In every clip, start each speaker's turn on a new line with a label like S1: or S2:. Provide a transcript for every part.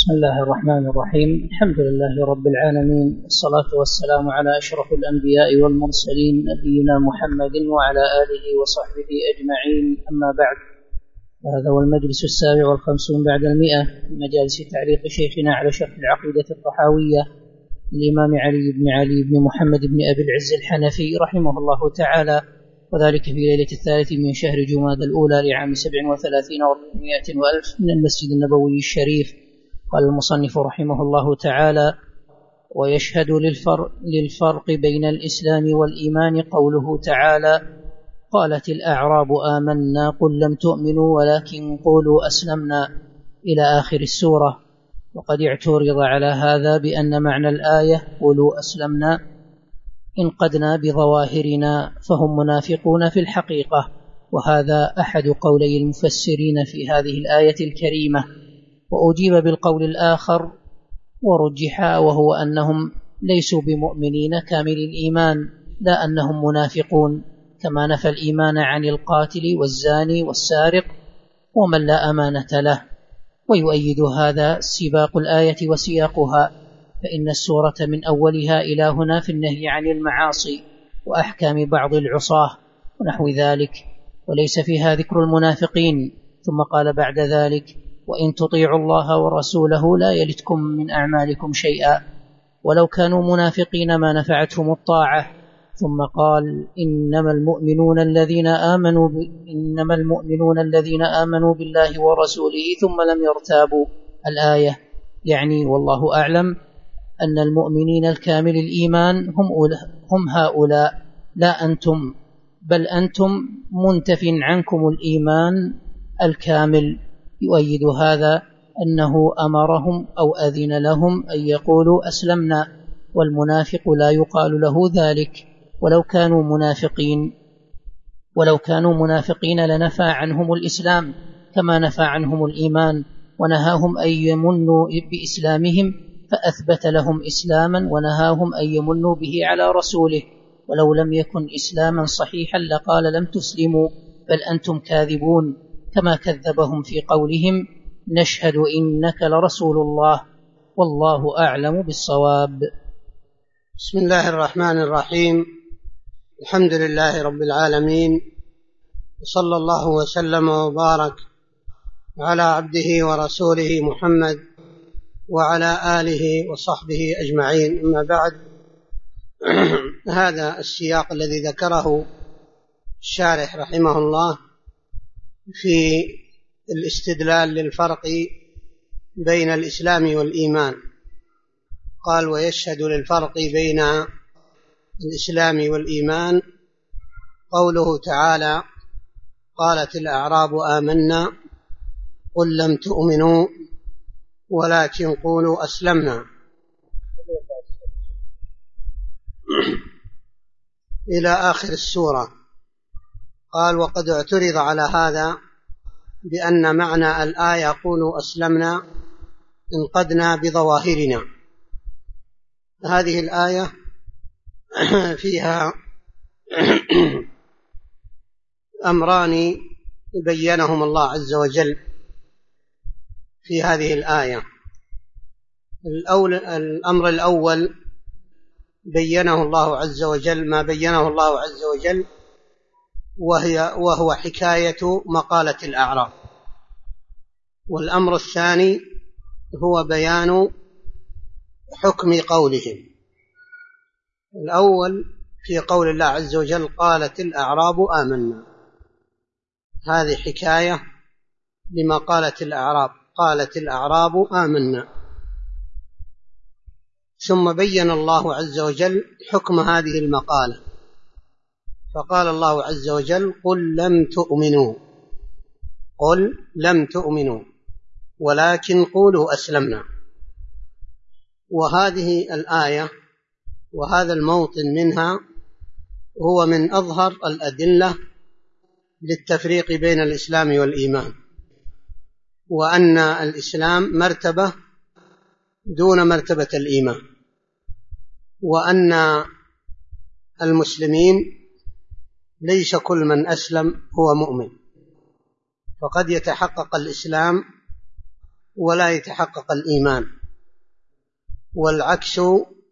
S1: بسم الله الرحمن الرحيم. الحمد لله رب العالمين، والصلاة والسلام على أشرف الأنبياء والمرسلين نبينا محمد وعلى آله وصحبه أجمعين، أما بعد. هذا هو المجلس 57 بعد 100 من مجالس تعليق شيخنا على شرح العقيدة الطحاوية الإمام علي بن محمد بن أبي العز الحنفي رحمه الله تعالى، وذلك في ليلة 3 من شهر جمادى الأولى لعام 37 و400 وألف من المسجد النبوي الشريف. قال المصنف رحمه الله تعالى: ويشهد للفرق بين الإسلام والإيمان قوله تعالى: قالت الأعراب آمنا قل لم تؤمنوا ولكن قولوا أسلمنا، إلى آخر السورة. وقد اعترض على هذا بأن معنى الآية قولوا أسلمنا انقدنا بظواهرنا فهم منافقون في الحقيقة، وهذا أحد قولي المفسرين في هذه الآية الكريمة. وأجيب بالقول الآخر ورجح، وهو أنهم ليسوا بمؤمنين كامل الإيمان، لا أنهم منافقون، كما نفى الإيمان عن القاتل والزاني والسارق ومن لا أمانة له. ويؤيد هذا سباق الآية وسياقها، فإن السورة من أولها إلى هنا في النهي عن المعاصي وأحكام بعض العصاة ونحو ذلك، وليس فيها ذكر المنافقين. ثم قال بعد ذلك: وإن تطيعوا الله ورسوله لا يلتكم من أعمالكم شيئا، ولو كانوا منافقين ما نفعتهم الطاعة. ثم قال: إنما المؤمنون الذين آمنوا بالله ورسوله ثم لم يرتابوا، الآية. يعني والله أعلم أن المؤمنين الكامل الإيمان هم هؤلاء، لا أنتم، بل أنتم منتف عنكم الإيمان الكامل. يؤيد هذا أنه أمرهم أو أذن لهم أن يقولوا أسلمنا، والمنافق لا يقال له ذلك. ولو كانوا منافقين لنفى عنهم الإسلام كما نفى عنهم الإيمان، ونهاهم أن يمنوا بإسلامهم، فأثبت لهم إسلاما ونهاهم أن يمنوا به على رسوله. ولو لم يكن إسلاما صحيحا لقال لم تسلموا بل أنتم كاذبون، كما كذبهم في قولهم: نشهد إنك لرسول الله والله أعلم بالصواب.
S2: بسم الله الرحمن الرحيم. الحمد لله رب العالمين، وصلى الله وسلم وبارك على عبده ورسوله محمد وعلى آله وصحبه أجمعين، أما بعد. هذا السياق الذي ذكره الشارح رحمه الله في الاستدلال للفرق بين الإسلام والإيمان. قال: ويشهد للفرق بين الإسلام والإيمان قوله تعالى: قالت الأعراب آمنا قل لم تؤمنوا ولكن قولوا أسلمنا، إلى آخر السورة. قال: وقد اعترض على هذا بأن معنى الآية قولوا أسلمنا انقدنا بظواهرنا. هذه الآية فيها أمران بينهم الله عز وجل في هذه الآية. الأمر الأول بينه الله عز وجل، ما بينه الله عز وجل، وهو حكاية مقالة الأعراب. والأمر الثاني هو بيان حكم قولهم. الأول في قول الله عز وجل: قالت الأعراب آمنا، هذه حكاية لما قالت الأعراب، قالت الأعراب آمنا. ثم بين الله عز وجل حكم هذه المقالة، فقال الله عز وجل: قل لم تؤمنوا ولكن قولوا أسلمنا. وهذه الآية وهذا الموطن منها هو من أظهر الأدلة للتفريق بين الإسلام والإيمان، وأن الإسلام مرتبة دون مرتبة الإيمان، وأن المسلمين ليس كل من أسلم هو مؤمن، فقد يتحقق الإسلام ولا يتحقق الإيمان، والعكس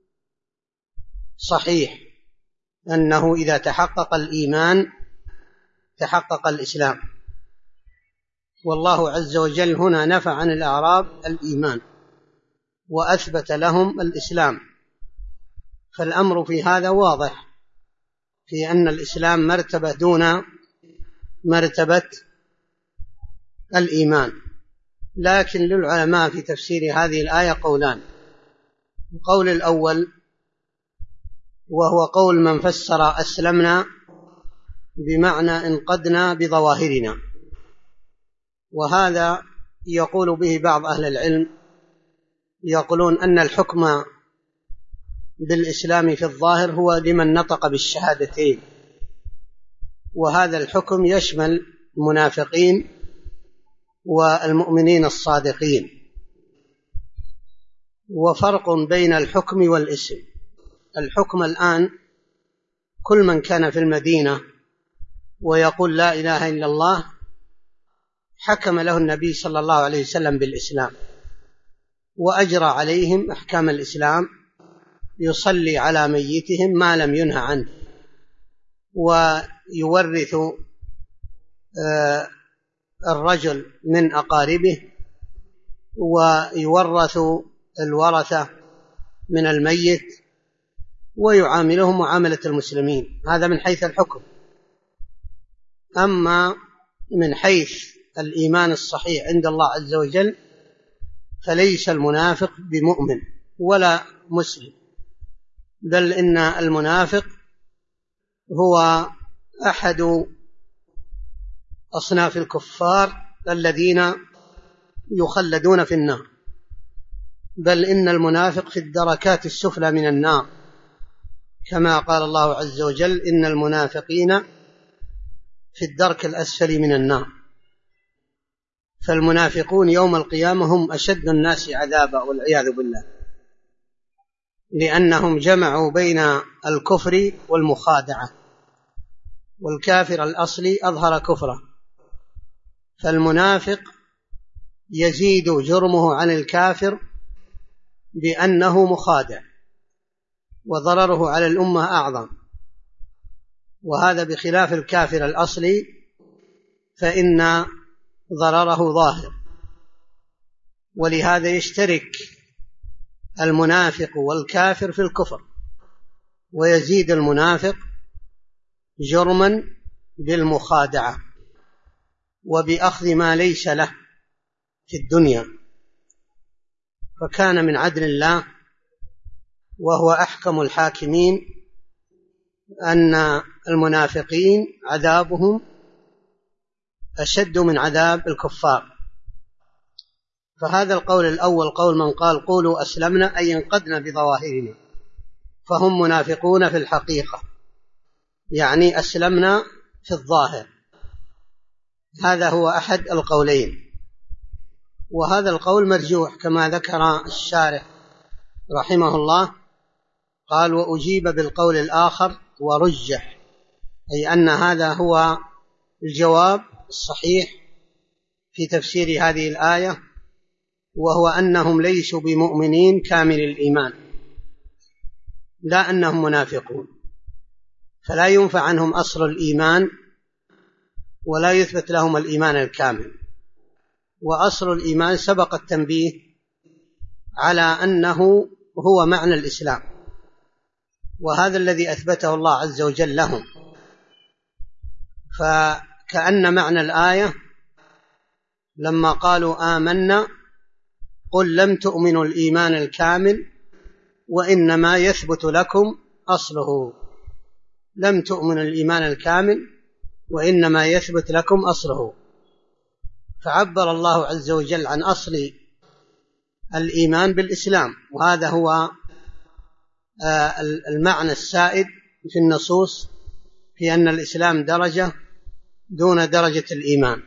S2: صحيح، أنه إذا تحقق الإيمان تحقق الإسلام. والله عز وجل هنا نفى عن الأعراب الإيمان وأثبت لهم الإسلام، فالأمر في هذا واضح، في أن الإسلام مرتبة دون مرتبة الإيمان. لكن للعلماء في تفسير هذه الآية قولان. القول الأول وهو قول من فسر أسلمنا بمعنى انقدنا بظواهرنا، وهذا يقول به بعض أهل العلم، يقولون أن الحكم بالإسلام في الظاهر هو لمن نطق بالشهادتين، وهذا الحكم يشمل المنافقين والمؤمنين الصادقين. وفرق بين الحكم والاسم. الحكم الآن كل من كان في المدينة ويقول لا إله إلا الله حكم له النبي صلى الله عليه وسلم بالإسلام، وأجرى عليهم أحكام الإسلام، يصلي على ميتهم ما لم ينه عنه، ويورث الرجل من أقاربه، ويورث الورثة من الميت، ويعاملهم معاملة المسلمين. هذا من حيث الحكم. أما من حيث الإيمان الصحيح عند الله عز وجل فليس المنافق بمؤمن ولا مسلم، بل إن المنافق هو أحد أصناف الكفار الذين يخلدون في النار، بل إن المنافق في الدركات السفلى من النار، كما قال الله عز وجل إن المنافقين في الدرك الأسفل من النار. فالمنافقون يوم القيامة هم أشد الناس عذابا والعياذ بالله، لأنهم جمعوا بين الكفر والمخادعة، والكافر الأصلي أظهر كفره، فالمنافق يزيد جرمه عن الكافر بأنه مخادع، وضرره على الأمة أعظم، وهذا بخلاف الكافر الأصلي فإن ضرره ظاهر. ولهذا يشترك المنافق والكافر في الكفر، ويزيد المنافق جرما بالمخادعة وبأخذ ما ليس له في الدنيا. فكان من عدل الله وهو أحكم الحاكمين أن المنافقين عذابهم أشد من عذاب الكفار. فهذا القول الأول قول من قال قولوا أسلمنا أي انقدنا بظواهرنا، فهم منافقون في الحقيقة، يعني أسلمنا في الظاهر. هذا هو أحد القولين، وهذا القول مرجوح كما ذكر الشارح رحمه الله، قال وأجيب بالقول الآخر ورجح، أي أن هذا هو الجواب الصحيح في تفسير هذه الآية، وهو أنهم ليسوا بمؤمنين كامل الإيمان، لا أنهم منافقون، فلا ينفع عنهم أصل الإيمان ولا يثبت لهم الإيمان الكامل. وأصل الإيمان سبق التنبيه على أنه هو معنى الإسلام، وهذا الذي أثبته الله عز وجل لهم. فكأن معنى الآية لما قالوا آمنا قل لم تؤمنوا الإيمان الكامل وإنما يثبت لكم أصله، لم تؤمنوا الإيمان الكامل وإنما يثبت لكم أصله. فعبر الله عز وجل عن أصل الإيمان بالإسلام، وهذا هو المعنى السائد في النصوص في أن الإسلام درجة دون درجة الإيمان.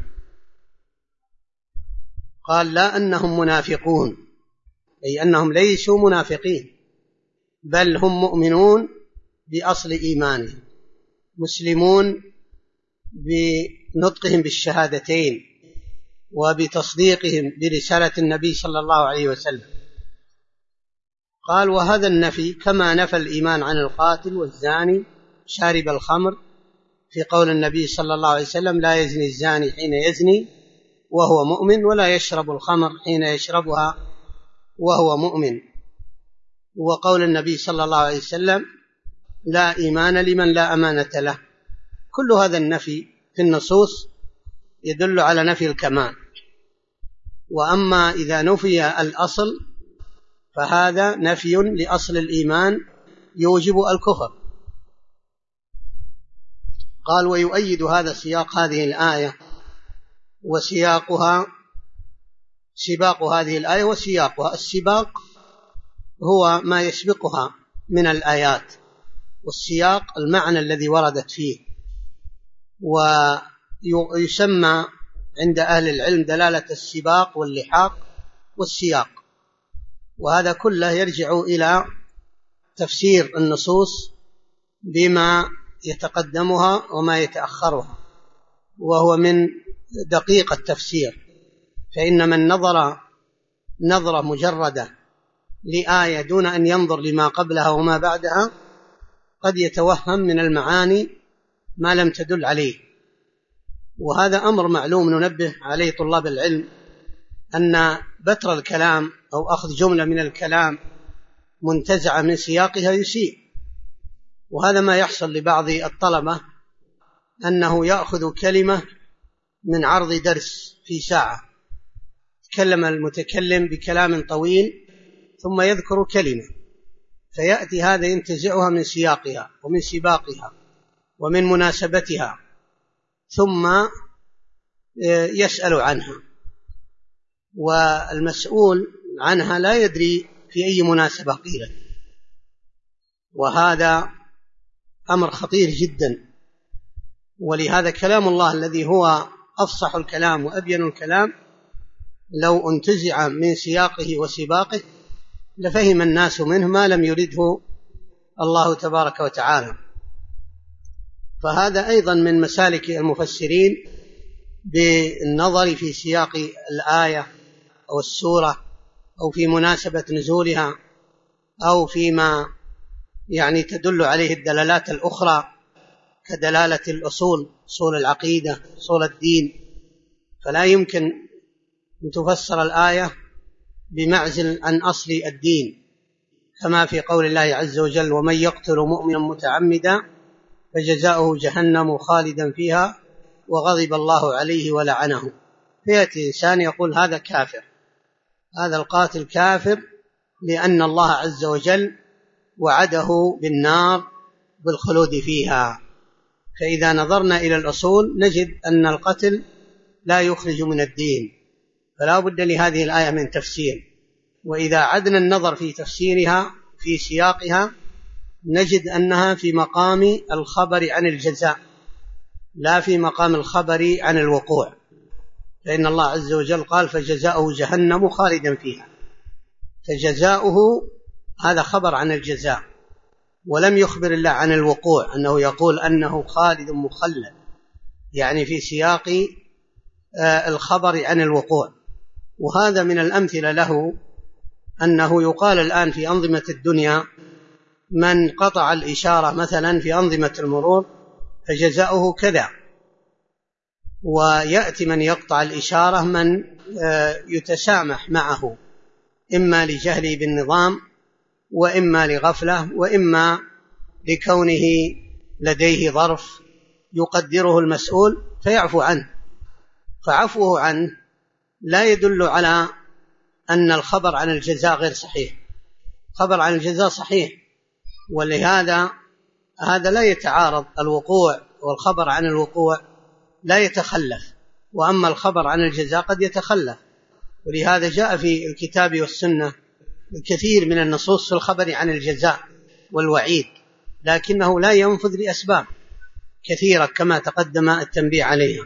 S2: قال لا أنهم منافقون، أي أنهم ليسوا منافقين، بل هم مؤمنون بأصل إيمانهم، مسلمون بنطقهم بالشهادتين وبتصديقهم برسالة النبي صلى الله عليه وسلم. قال: وهذا النفي كما نفى الإيمان عن القاتل والزاني شارب الخمر في قول النبي صلى الله عليه وسلم: لا يزني الزاني حين يزني وهو مؤمن، ولا يشرب الخمر حين يشربها وهو مؤمن، وقول النبي صلى الله عليه وسلم: لا إيمان لمن لا أمانة له. كل هذا النفي في النصوص يدل على نفي الكمال. وأما إذا نفي الأصل فهذا نفي لأصل الإيمان يوجب الكفر. قال: ويؤيد هذا سياق هذه الآية وسياقها، سباق هذه الآية وسياقها. السباق هو ما يسبقها من الآيات، والسياق المعنى الذي وردت فيه، ويسمى عند أهل العلم دلالة السباق واللحاق والسياق. وهذا كله يرجع إلى تفسير النصوص بما يتقدمها وما يتأخرها، وهو من دقيق التفسير. فإن من نظر نظرة مجردة لآية دون أن ينظر لما قبلها وما بعدها قد يتوهم من المعاني ما لم تدل عليه. وهذا أمر معلوم ننبه عليه طلاب العلم، أن بتر الكلام أو أخذ جملة من الكلام منتزعة من سياقها يسيء. وهذا ما يحصل لبعض الطلبة، أنه يأخذ كلمة من عرض درس في ساعة، تكلم المتكلم بكلام طويل ثم يذكر كلمة، فيأتي هذا ينتزعها من سياقها ومن سباقها ومن مناسبتها، ثم يسأل عنها، والمسؤول عنها لا يدري في أي مناسبة قيلت. وهذا أمر خطير جدا. ولهذا كلام الله الذي هو أفصح الكلام وأبين الكلام لو انتزع من سياقه وسباقه لفهم الناس منه ما لم يرده الله تبارك وتعالى. فهذا أيضا من مسالك المفسرين بالنظر في سياق الآية أو السورة أو في مناسبة نزولها أو فيما يعني تدل عليه الدلالات الأخرى كدلالة الأصول، أصول العقيدة، أصول الدين. فلا يمكن أن تفسر الآية بمعزل عن أصل الدين، كما في قول الله عز وجل: ومن يقتل مؤمنا متعمدا فجزاؤه جهنم خالدا فيها وغضب الله عليه ولعنه. فيأتي إنسان يقول هذا كافر، هذا القاتل كافر، لأن الله عز وجل وعده بالنار بالخلود فيها. فإذا نظرنا إلى الأصول نجد أن القتل لا يخرج من الدين، فلا بد لهذه الآية من تفسير. وإذا عدنا النظر في تفسيرها في سياقها نجد أنها في مقام الخبر عن الجزاء لا في مقام الخبر عن الوقوع، فإن الله عز وجل قال: فجزاؤه جهنم خالدا فيها، فجزاؤه هذا خبر عن الجزاء، ولم يخبر الله عن الوقوع أنه يقول أنه خالد مخلد، يعني في سياق الخبر عن الوقوع. وهذا من الأمثلة له أنه يقال الآن في أنظمة الدنيا: من قطع الإشارة مثلا في أنظمة المرور فجزاؤه كذا، ويأتي من يقطع الإشارة من يتسامح معه، إما لجهله بالنظام وإما لغفلة وإما لكونه لديه ظرف يقدره المسؤول فيعفو عنه. فعفوه عنه لا يدل على أن الخبر عن الجزاء غير صحيح، خبر عن الجزاء صحيح، ولهذا هذا لا يتعارض، الوقوع والخبر عن الوقوع لا يتخلف، وأما الخبر عن الجزاء قد يتخلف. ولهذا جاء في الكتاب والسنة الكثير من النصوص في الخبر عن الجزاء والوعيد، لكنه لا ينفذ لأسباب كثيرة كما تقدم التنبيه عليها.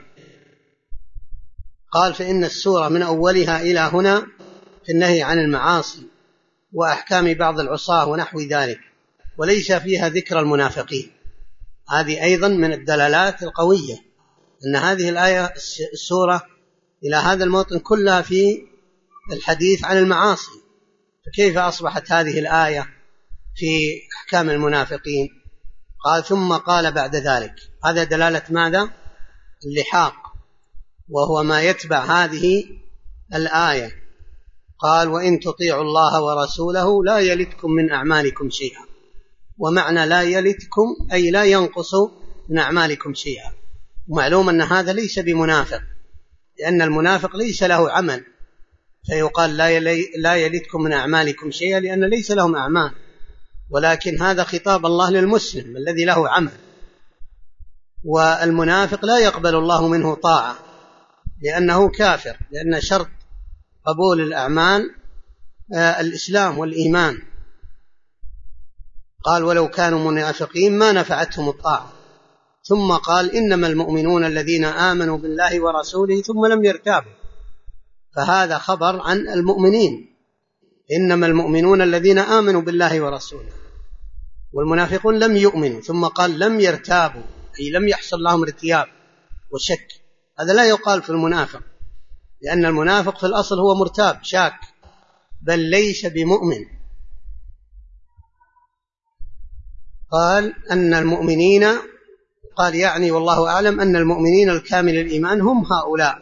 S2: قال: فإن السورة من أولها إلى هنا في النهي عن المعاصي وأحكام بعض العصاة ونحو ذلك، وليس فيها ذكر المنافقين. هذه أيضا من الدلالات القوية أن هذه الآية السورة إلى هذا الموطن كلها في الحديث عن المعاصي، فكيف أصبحت هذه الآية في أحكام المنافقين؟ قال ثم قال بعد ذلك، هذا دلالة ماذا؟ اللحاق، وهو ما يتبع هذه الآية. قال وإن تطيعوا الله ورسوله لا يلتكم من أعمالكم شيئا. ومعنى لا يلتكم أي لا ينقص من أعمالكم شيئا. ومعلوم أن هذا ليس بمنافق، لأن المنافق ليس له عمل، فيقال لا يلتكم من أعمالكم شيئا لأن ليس لهم أعمال، ولكن هذا خطاب الله للمسلم الذي له عمل. والمنافق لا يقبل الله منه طاعة لأنه كافر، لأن شرط قبول الأعمال الإسلام والإيمان. قال ولو كانوا منافقين ما نفعتهم الطاعة. ثم قال إنما المؤمنون الذين آمنوا بالله ورسوله ثم لم يرتابوا، فهذا خبر عن المؤمنين، إنما المؤمنون الذين آمنوا بالله ورسوله، والمنافقون لم يؤمنوا. ثم قال لم يرتابوا أي لم يحصل لهم ارتياب وشك، هذا لا يقال في المنافق، لأن المنافق في الأصل هو مرتاب شاك، بل ليس بمؤمن. قال أن المؤمنين، قال يعني والله أعلم أن المؤمنين الكامل الإيمان هم هؤلاء،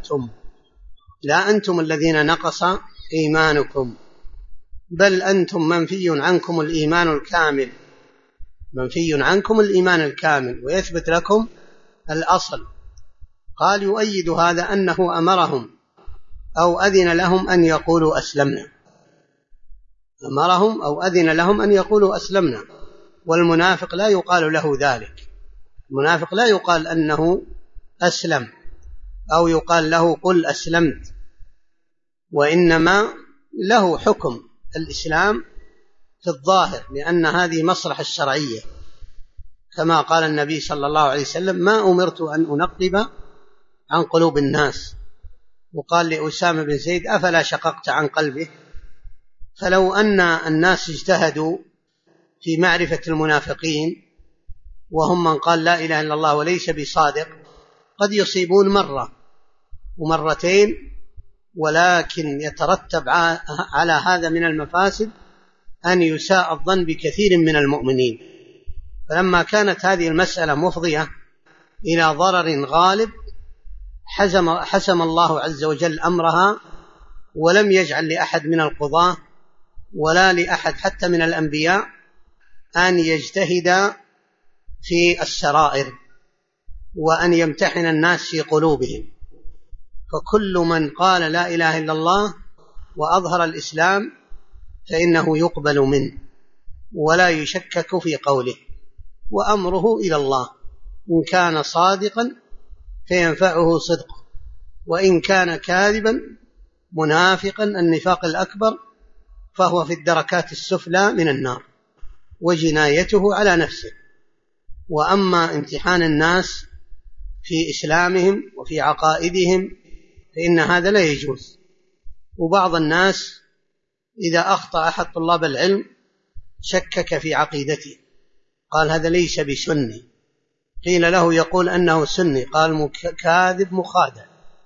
S2: لا أنتم الذين نقص إيمانكم، بل أنتم منفي عنكم الإيمان الكامل، منفي عنكم الإيمان الكامل ويثبت لكم الأصل. قال يؤيد هذا أنه أمرهم أو أذن لهم أن يقولوا أسلمنا، أمرهم أو أذن لهم أن يقولوا أسلمنا. والمنافق لا يقال له ذلك، المنافق لا يقال أنه أسلم أو يقال له قل أسلمت، وإنما له حكم الإسلام في الظاهر، لأن هذه مصلحة الشرعية، كما قال النبي صلى الله عليه وسلم ما أمرت أن أنقب عن قلوب الناس. وقال لأسامة بن زيد أفلا شققت عن قلبه؟ فلو أن الناس اجتهدوا في معرفة المنافقين، وهم من قال لا إله إلا الله وليس بصادق، قد يصيبون مرة ومرتين، ولكن يترتب على هذا من المفاسد أن يساء الظن بكثير من المؤمنين. فلما كانت هذه المسألة مفضية إلى ضرر غالب حسم الله عز وجل أمرها، ولم يجعل لأحد من القضاة ولا لأحد حتى من الأنبياء أن يجتهد في السرائر وأن يمتحن الناس في قلوبهم. فكل من قال لا إله إلا الله وأظهر الإسلام فإنه يقبل منه ولا يشكك في قوله، وأمره إلى الله، إن كان صادقا فينفعه صدقه، وإن كان كاذبا منافقا النفاق الأكبر فهو في الدركات السفلى من النار وجنايته على نفسه. وأما امتحان الناس في إسلامهم وفي عقائدهم فإن هذا لا يجوز. وبعض الناس إذا أخطأ أحد طلاب العلم شكك في عقيدته، قال هذا ليس بسني، قيل له يقول أنه سني، قال كاذب مخادع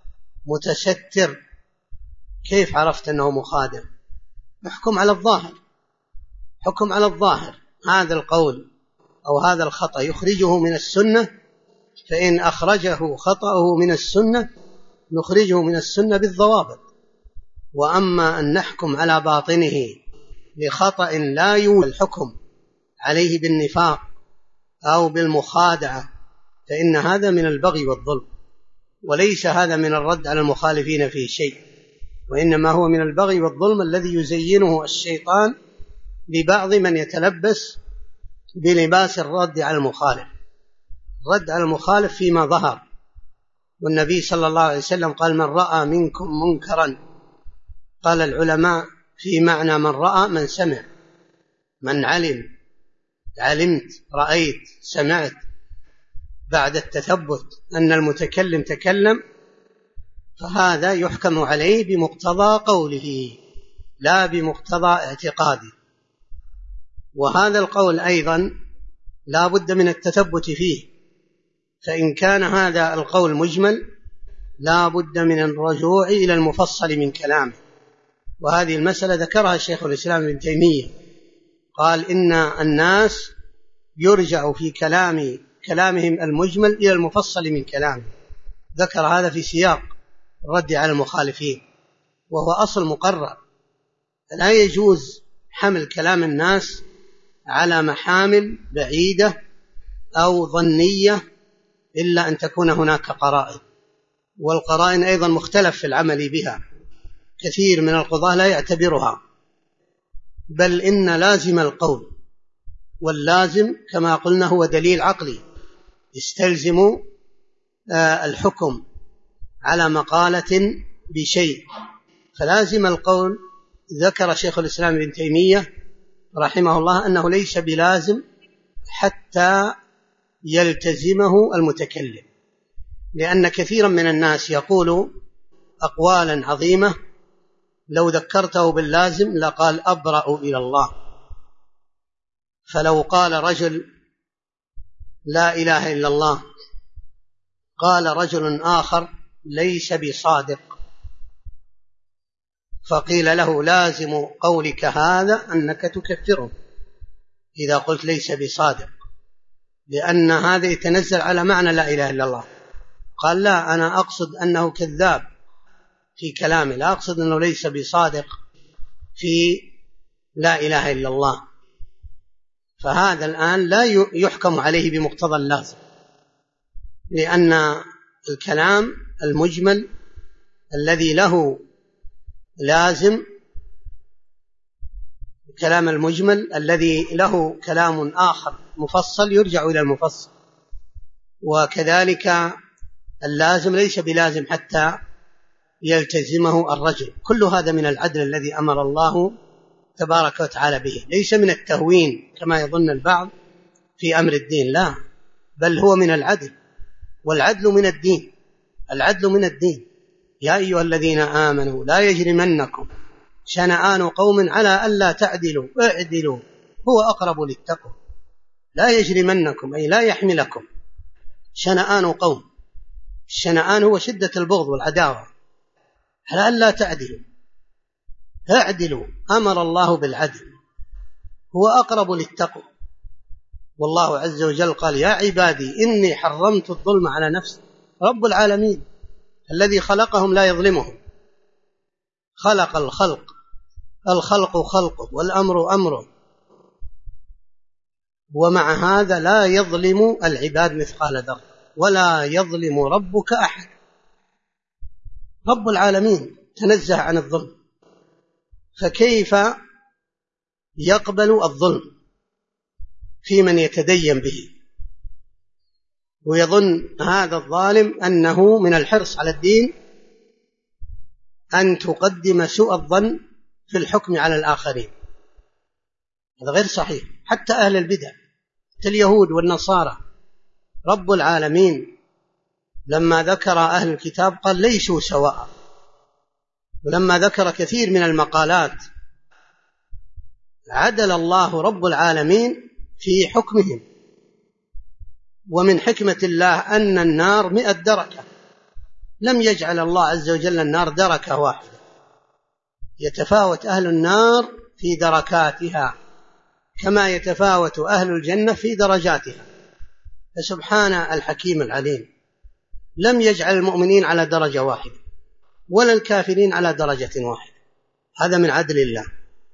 S2: متستر، كيف عرفت أنه مخادع؟ احكم على الظاهر، حكم على الظاهر. هذا القول أو هذا الخطأ يخرجه من السنة، فإن أخرجه خطأه من السنة نخرجه من السنة بالضوابط. وأما أن نحكم على باطنه لخطأ لا يوجد الحكم عليه بالنفاق أو بالمخادعة فإن هذا من البغي والظلم، وليس هذا من الرد على المخالفين في شيء، وإنما هو من البغي والظلم الذي يزينه الشيطان لبعض من يتلبس بلباس الرد على المخالف، الرد على المخالف فيما ظهر. والنبي صلى الله عليه وسلم قال من رأى منكم منكرا، قال العلماء في معنى من رأى من سمع، من علم، علمت، رأيت، سمعت، بعد التثبت أن المتكلم تكلم، فهذا يحكم عليه بمقتضى قوله لا بمقتضى اعتقاده. وهذا القول أيضا لا بد من التثبت فيه، فإن كان هذا القول مجمل لا بد من الرجوع إلى المفصل من كلامه. وهذه المسألة ذكرها الشيخ الإسلام ابن تيمية، قال إن الناس يرجع في كلامهم المجمل إلى المفصل من كلامه. ذكر هذا في سياق الرد على المخالفين، وهو أصل مقرر. لا يجوز حمل كلام الناس على محامل بعيدة أو ظنية إلا أن تكون هناك قرائن، والقرائن أيضا مختلف في العمل بها، كثير من القضاة لا يعتبرها، بل إن لازم القول، واللازم كما قلنا هو دليل عقلي يستلزم الحكم على مقالة بشيء، فلازم القول. ذكر شيخ الإسلام ابن تيمية رحمه الله أنه ليس بلازم حتى يلتزمه المتكلم، لأن كثيرا من الناس يقول أقوالا عظيمة لو ذكرته باللازم لقال أبرأ إلى الله. فلو قال رجل لا إله إلا الله، قال رجل آخر ليس بصادق، فقيل له لازم قولك هذا أنك تكفره إذا قلت ليس بصادق، لأن هذا يتنزل على معنى لا إله إلا الله. قال لا، أنا أقصد أنه كذاب في كلامه، لا أقصد أنه ليس بصادق في لا إله إلا الله. فهذا الآن لا يحكم عليه بمقتضى اللازم، لأن الكلام المجمل الذي له لازم، الكلام المجمل الذي له كلام آخر مفصل يرجع إلى المفصل، وكذلك اللازم ليس بلازم حتى يلتزمه الرجل. كل هذا من العدل الذي أمر الله تبارك وتعالى به، ليس من التهوين كما يظن البعض في أمر الدين، لا، بل هو من العدل، والعدل من الدين. العدل من الدين. يا أيها الذين آمنوا لا يجرمنكم شنآن قوم على ألا تعدلوا اعدلوا هو أقرب للتقوى. لا يجرمنكم أي لا يحملكم شنآن قوم، الشنآن هو شدة البغض والعداوة، على ألا تعدلوا اعدلوا. أمر الله بالعدل، هو أقرب للتقوى. والله عز وجل قال يا عبادي إني حرمت الظلم على نفسي. رب العالمين الذي خلقهم لا يظلمهم، خلق الخلق خلقه والأمر أمره، ومع هذا لا يظلم العباد مثقال ذرة، ولا يظلم ربك أحد. رب العالمين تنزه عن الظلم، فكيف يقبل الظلم في من يتدين به؟ ويظن هذا الظالم أنه من الحرص على الدين أن تقدم سوء الظن في الحكم على الآخرين. هذا غير صحيح. حتى أهل البدع اليهود والنصارى، رب العالمين لما ذكر أهل الكتاب قال ليسوا سواء، ولما ذكر كثير من المقالات عدل الله رب العالمين في حكمهم. ومن حكمة الله أن النار 100 دركة، لم يجعل الله عز وجل النار دركة واحدة، يتفاوت أهل النار في دركاتها كما يتفاوت أهل الجنة في درجاتها. فسبحان الحكيم العليم، لم يجعل المؤمنين على درجة واحدة ولا الكافرين على درجة واحدة. هذا من عدل الله.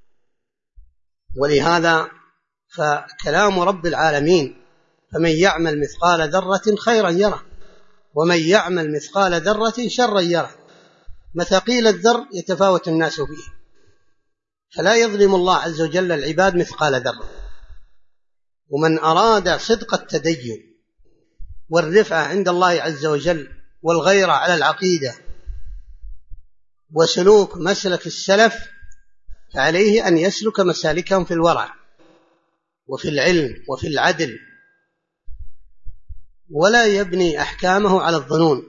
S2: ولهذا فكلام رب العالمين فمن يعمل مثقال ذرة خيرا يره ومن يعمل مثقال ذرة شرا يره. مثاقيل الذر يتفاوت الناس فيه، فلا يظلم الله عز وجل العباد مثقال ذرة. ومن أراد صدق التدين والرفعة عند الله عز وجل والغيرة على العقيدة وسلوك مسلك السلف، فعليه أن يسلك مسالكهم في الورع وفي العلم وفي العدل، ولا يبني أحكامه على الظنون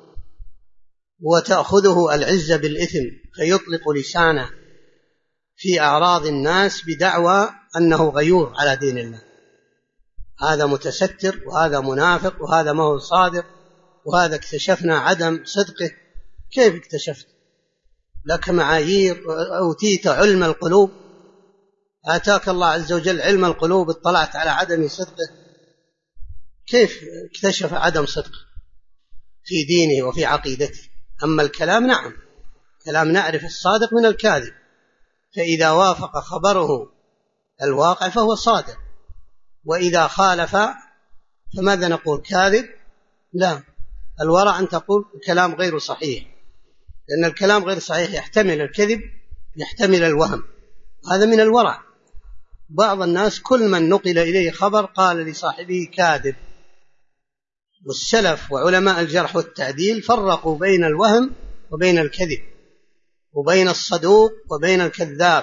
S2: وتأخذه العزة بالإثم فيطلق لسانه في أعراض الناس بدعوى أنه غيور على دين الله. هذا متستر وهذا منافق وهذا ما هو صادق وهذا اكتشفنا عدم صدقه. كيف اكتشفت؟ لك معايير، أوتيت علم القلوب، آتاك الله عز وجل علم القلوب، اطلعت على عدم صدقه. كيف اكتشف عدم صدقه في دينه وفي عقيدته؟ أما الكلام نعم، كلام نعرف الصادق من الكاذب، فإذا وافق خبره الواقع فهو صادق، وإذا خالف فماذا نقول؟ كاذب؟ لا، الورع أن تقول كلام غير صحيح، لأن الكلام غير صحيح يحتمل الكذب، يحتمل الوهم، هذا من الورع. بعض الناس كل من نقل إليه خبر قال لصاحبه كاذب، والسلف وعلماء الجرح والتعديل فرقوا بين الوهم وبين الكذب، وبين الصدوق وبين الكذاب.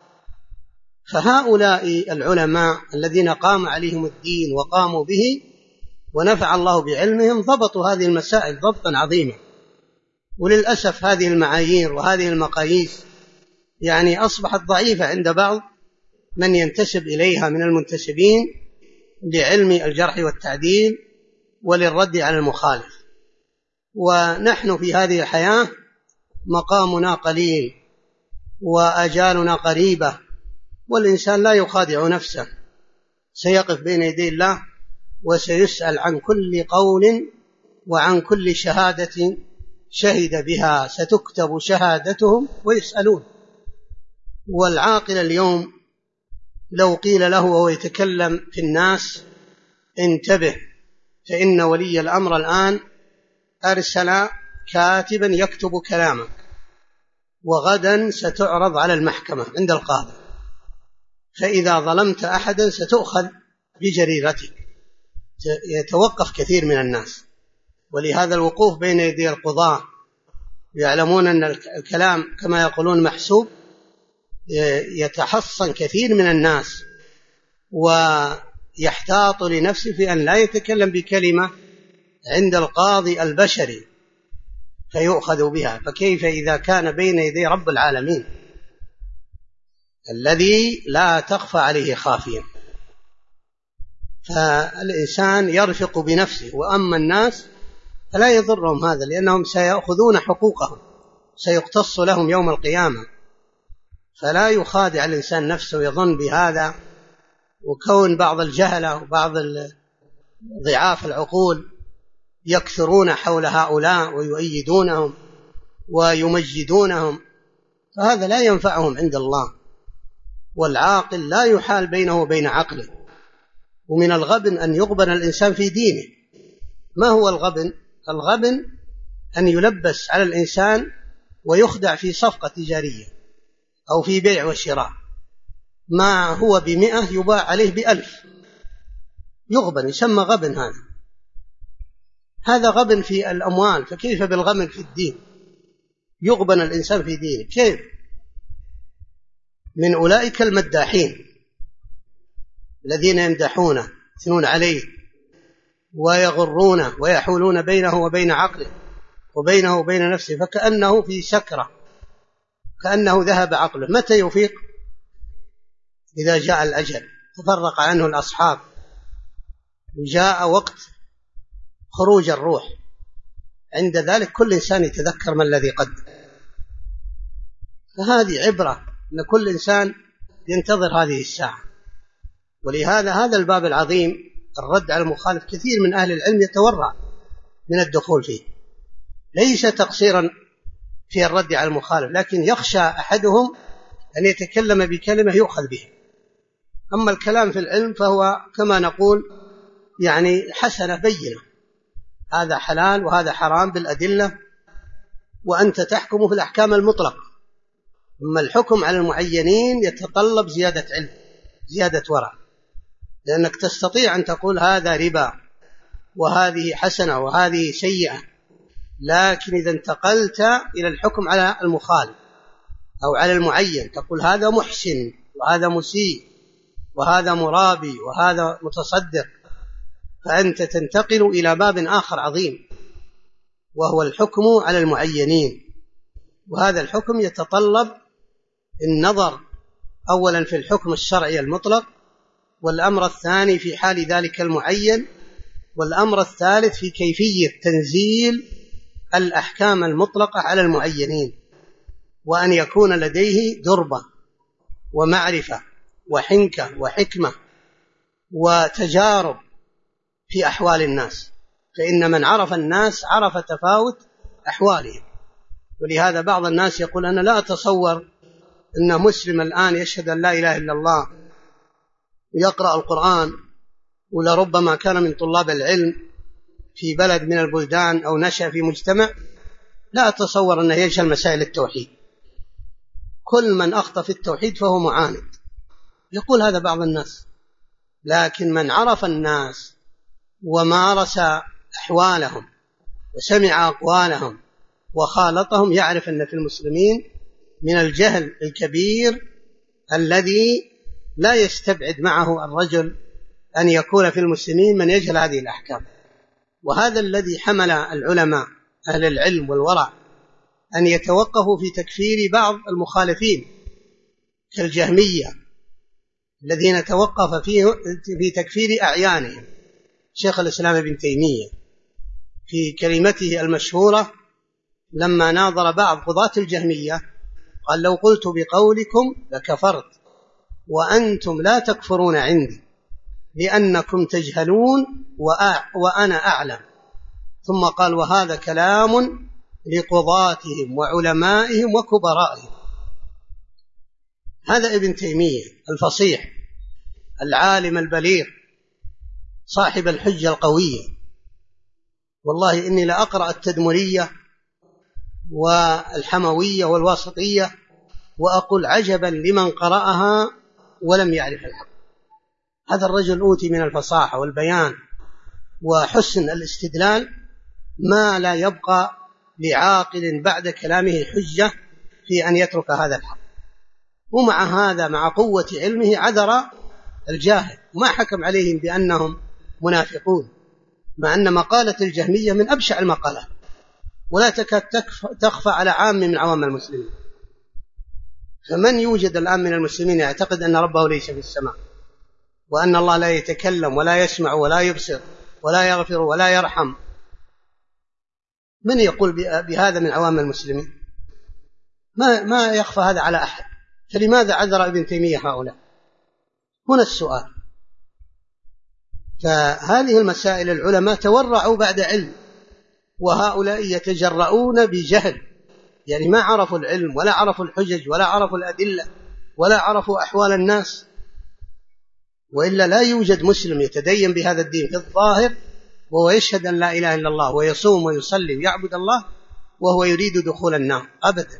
S2: فهؤلاء العلماء الذين قام عليهم الدين وقاموا به ونفع الله بعلمهم ضبطوا هذه المسائل ضبطا عظيما. وللأسف هذه المعايير وهذه المقاييس يعني أصبحت ضعيفة عند بعض من ينتسب إليها من المنتسبين لعلم الجرح والتعديل وللرد على المخالف. ونحن في هذه الحياة مقامنا قليل وأجالنا قريبة، والإنسان لا يخادع نفسه، سيقف بين يدي الله وسيسأل عن كل قول وعن كل شهادة شهد بها، ستكتب شهادتهم ويسألون. والعاقل اليوم لو قيل له وهو يتكلم في الناس انتبه فإن ولي الأمر الآن أرسل كاتبا يكتب كلامك، وغدا ستعرض على المحكمة عند القاضي، فإذا ظلمت أحدا ستؤخذ بجريرتك. يتوقف كثير من الناس، ولهذا الوقوف بين يدي القضاة يعلمون أن الكلام كما يقولون محسوب، يتحصن كثير من الناس ويحتاط لنفسه في أن لا يتكلم بكلمة عند القاضي البشري فيؤخذ بها، فكيف إذا كان بين يدي رب العالمين الذي لا تخفى عليه خافية؟ فالإنسان يرفق بنفسه، وأما الناس فلا يضرهم هذا، لأنهم سيأخذون حقوقهم، سيقتص لهم يوم القيامة. فلا يخادع الإنسان نفسه ويظن بهذا. وكون بعض الجهلة وبعض ضعاف العقول يكثرون حول هؤلاء ويؤيدونهم ويمجدونهم، فهذا لا ينفعهم عند الله. والعاقل لا يحال بينه وبين عقله. ومن الغبن أن يغبن الإنسان في دينه. ما هو الغبن؟ الغبن أن يلبس على الإنسان ويخدع في صفقة تجارية أو في بيع وشراء، ما هو ب100 يباع عليه ب1000، يغبن، يسمى غبن. هذا غبن في الأموال، فكيف بالغبن في الدين؟ يغبن الإنسان في دينه كيف؟ من أولئك المداحين الذين يمدحونه يثنون عليه ويغرونه ويحولون بينه وبين عقله وبينه وبين نفسه، فكأنه في سكرة، كأنه ذهب عقله. متى يفيق؟ إذا جاء الأجل، تفرق عنه الأصحاب، وجاء وقت خروج الروح، عند ذلك كل إنسان يتذكر ما الذي قدم. فهذه عبرة أن كل إنسان ينتظر هذه الساعة. ولهذا هذا الباب العظيم الرد على المخالف كثير من أهل العلم يتورع من الدخول فيه، ليس تقصيرا في الرد على المخالف، لكن يخشى أحدهم أن يتكلم بكلمة يؤخذ بها. أما الكلام في العلم فهو كما نقول يعني حسنة بينة، هذا حلال وهذا حرام بالأدلة، وأنت تحكم في الأحكام المطلقة. أما الحكم على المعينين يتطلب زيادة علم، زيادة ورع، لأنك تستطيع أن تقول هذا ربا وهذه حسنة وهذه سيئة، لكن إذا انتقلت إلى الحكم على المخالف أو على المعين تقول هذا محسن وهذا مسيء وهذا مرابي وهذا متصدق، فأنت تنتقل إلى باب آخر عظيم وهو الحكم على المعينين. وهذا الحكم يتطلب النظر أولا في الحكم الشرعي المطلق، والأمر الثاني في حال ذلك المعين والأمر الثالث في كيفية تنزيل الأحكام المطلقة على المعينين، وأن يكون لديه دربة ومعرفة وحنكة وحكمة وتجارب في أحوال الناس، فإن من عرف الناس عرف تفاوت أحوالهم. ولهذا بعض الناس يقول أنا لا أتصور أن مسلم الآن يشهد أن لا إله إلا الله ويقرأ القرآن، ولربما كان من طلاب العلم في بلد من البلدان أو نشأ في مجتمع، لا أتصور أنه يجهل مسائل التوحيد. كل من أخطأ في التوحيد فهو معاند، يقول هذا بعض الناس. لكن من عرف الناس ومارس أحوالهم وسمع أقوالهم وخالطهم يعرف أن في المسلمين من الجهل الكبير الذي لا يستبعد معه الرجل أن يكون في المسلمين من يجهل هذه الأحكام. وهذا الذي حمل العلماء أهل العلم والورع أن يتوقفوا في تكفير بعض المخالفين كالجهمية الذين توقف في تكفير أعيانهم. شيخ الإسلام ابن تيمية في كلمته المشهورة لما ناظر بعض قضاة الجهمية قال لو قلت بقولكم لكفرت وأنتم لا تكفرون عندي لأنكم تجهلون وأنا أعلم. ثم قال وهذا كلام لقضاتهم وعلمائهم وكبرائهم. هذا ابن تيمية الفصيح العالم البليغ صاحب الحجة القوية. والله إني لأقرأ التدمرية والحموية والواسطية وأقول عجبا لمن قرأها ولم يعرف الحق. هذا الرجل أوتي من الفصاحة والبيان وحسن الاستدلال ما لا يبقى لعاقل بعد كلامه حجة في أن يترك هذا الحق. ومع هذا مع قوة علمه عذر الجاهل وما حكم عليهم بأنهم منافقون، مع أن مقالة الجهمية من أبشع المقالات ولا تكاد تخفى على عام من عوام المسلمين. فمن يوجد الآن من المسلمين يعتقد أن ربه ليس في السماء وأن الله لا يتكلم ولا يسمع ولا يبصر ولا يغفر ولا يرحم؟ من يقول بهذا من عوام المسلمين؟ ما يخفى هذا على أحد. فلماذا عذر ابن تيمية هؤلاء؟ هنا السؤال. فهذه المسائل العلماء تورعوا بعد علم، وهؤلاء يتجرؤون بجهل، يعني ما عرفوا العلم ولا عرفوا الحجج ولا عرفوا الأدلة ولا عرفوا أحوال الناس. وإلا لا يوجد مسلم يتدين بهذا الدين في الظاهر وهو يشهد أن لا إله إلا الله ويصوم ويصلي ويعبد الله وهو يريد دخول النار أبدا.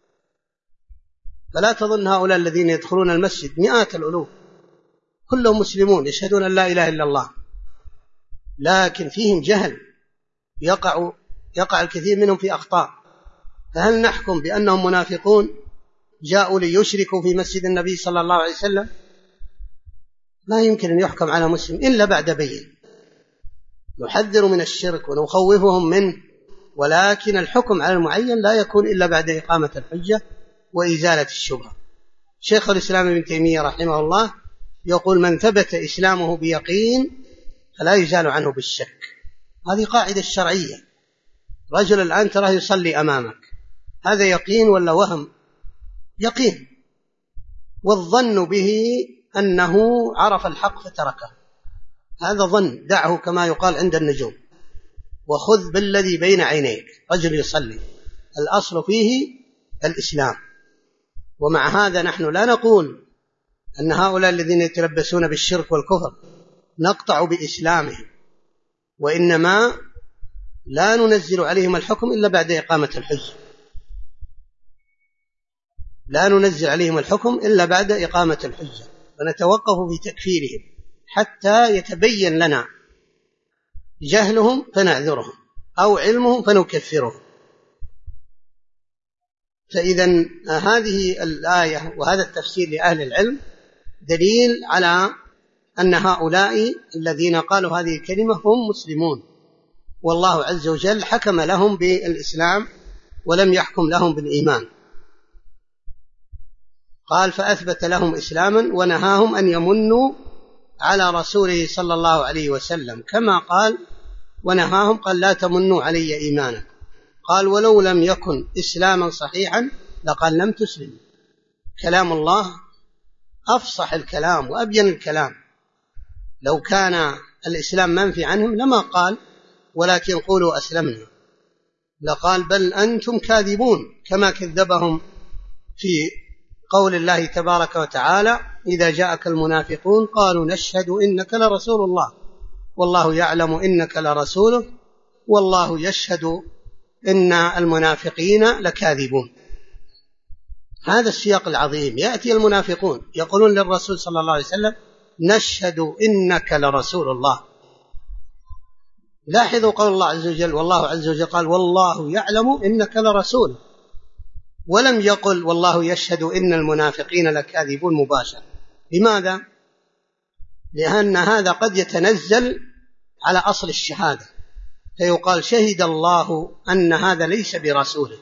S2: فلا تظن هؤلاء الذين يدخلون المسجد مئات الألوف كلهم مسلمون يشهدون أن لا إله إلا الله، لكن فيهم جهل يقع الكثير منهم في أخطاء. فهل نحكم بأنهم منافقون جاءوا ليشركوا في مسجد النبي صلى الله عليه وسلم؟ لا يمكن أن يحكم على مسلم إلا بعد بين. نحذر من الشرك ونخوفهم منه، ولكن الحكم على المعين لا يكون إلا بعد إقامة الحجة وإزالة الشبهة. شيخ الإسلام ابن تيمية رحمه الله يقول من ثبت إسلامه بيقين فلا يزال عنه بالشك. هذه قاعدة الشرعية. رجل الآن تراه يصلي أمامك، هذا يقين ولا وهم؟ يقين. والظن به أنه عرف الحق فتركه، هذا ظن، دعه كما يقال عند النجوم، وخذ بالذي بين عينيك. رجل يصلي الأصل فيه الإسلام. ومع هذا نحن لا نقول أن هؤلاء الذين يتلبسون بالشرك والكفر نقطع بإسلامهم، وإنما لا ننزل عليهم الحكم إلا بعد إقامة الحجة. لا ننزل عليهم الحكم إلا بعد إقامة الحجة، ونتوقف في تكفيرهم حتى يتبين لنا جهلهم فنعذرهم أو علمهم فنكفرهم. فإذا هذه الآية وهذا التفسير لأهل العلم دليل على أن هؤلاء الذين قالوا هذه الكلمة هم مسلمون، والله عز وجل حكم لهم بالإسلام ولم يحكم لهم بالإيمان. قال فأثبت لهم إسلاما ونهاهم أن يمنوا على رسوله صلى الله عليه وسلم، كما قال ونهاهم قال لا تمنوا علي إيمانكم، قال ولو لم يكن إسلاما صحيحا لقال لم تسلم. كلام الله أفصح الكلام وأبين الكلام، لو كان الإسلام منفي عنهم لما قال ولكن قولوا أسلمنا، لقال بل أنتم كاذبون، كما كذبهم في قول الله تبارك وتعالى إذا جاءك المنافقون قالوا نشهد إنك لرسول الله والله يعلم إنك لرسوله والله يشهد إن المنافقين لكاذبون. هذا السياق العظيم، يأتي المنافقون يقولون للرسول صلى الله عليه وسلم نشهد إنك لرسول الله. لاحظوا قول الله عز وجل، والله عز وجل قال والله يعلم إنك لرسول، ولم يقل والله يشهد إن المنافقين لكاذبون مباشرة. لماذا؟ لأن هذا قد يتنزل على أصل الشهادة، فيقال شهد الله أن هذا ليس برسوله،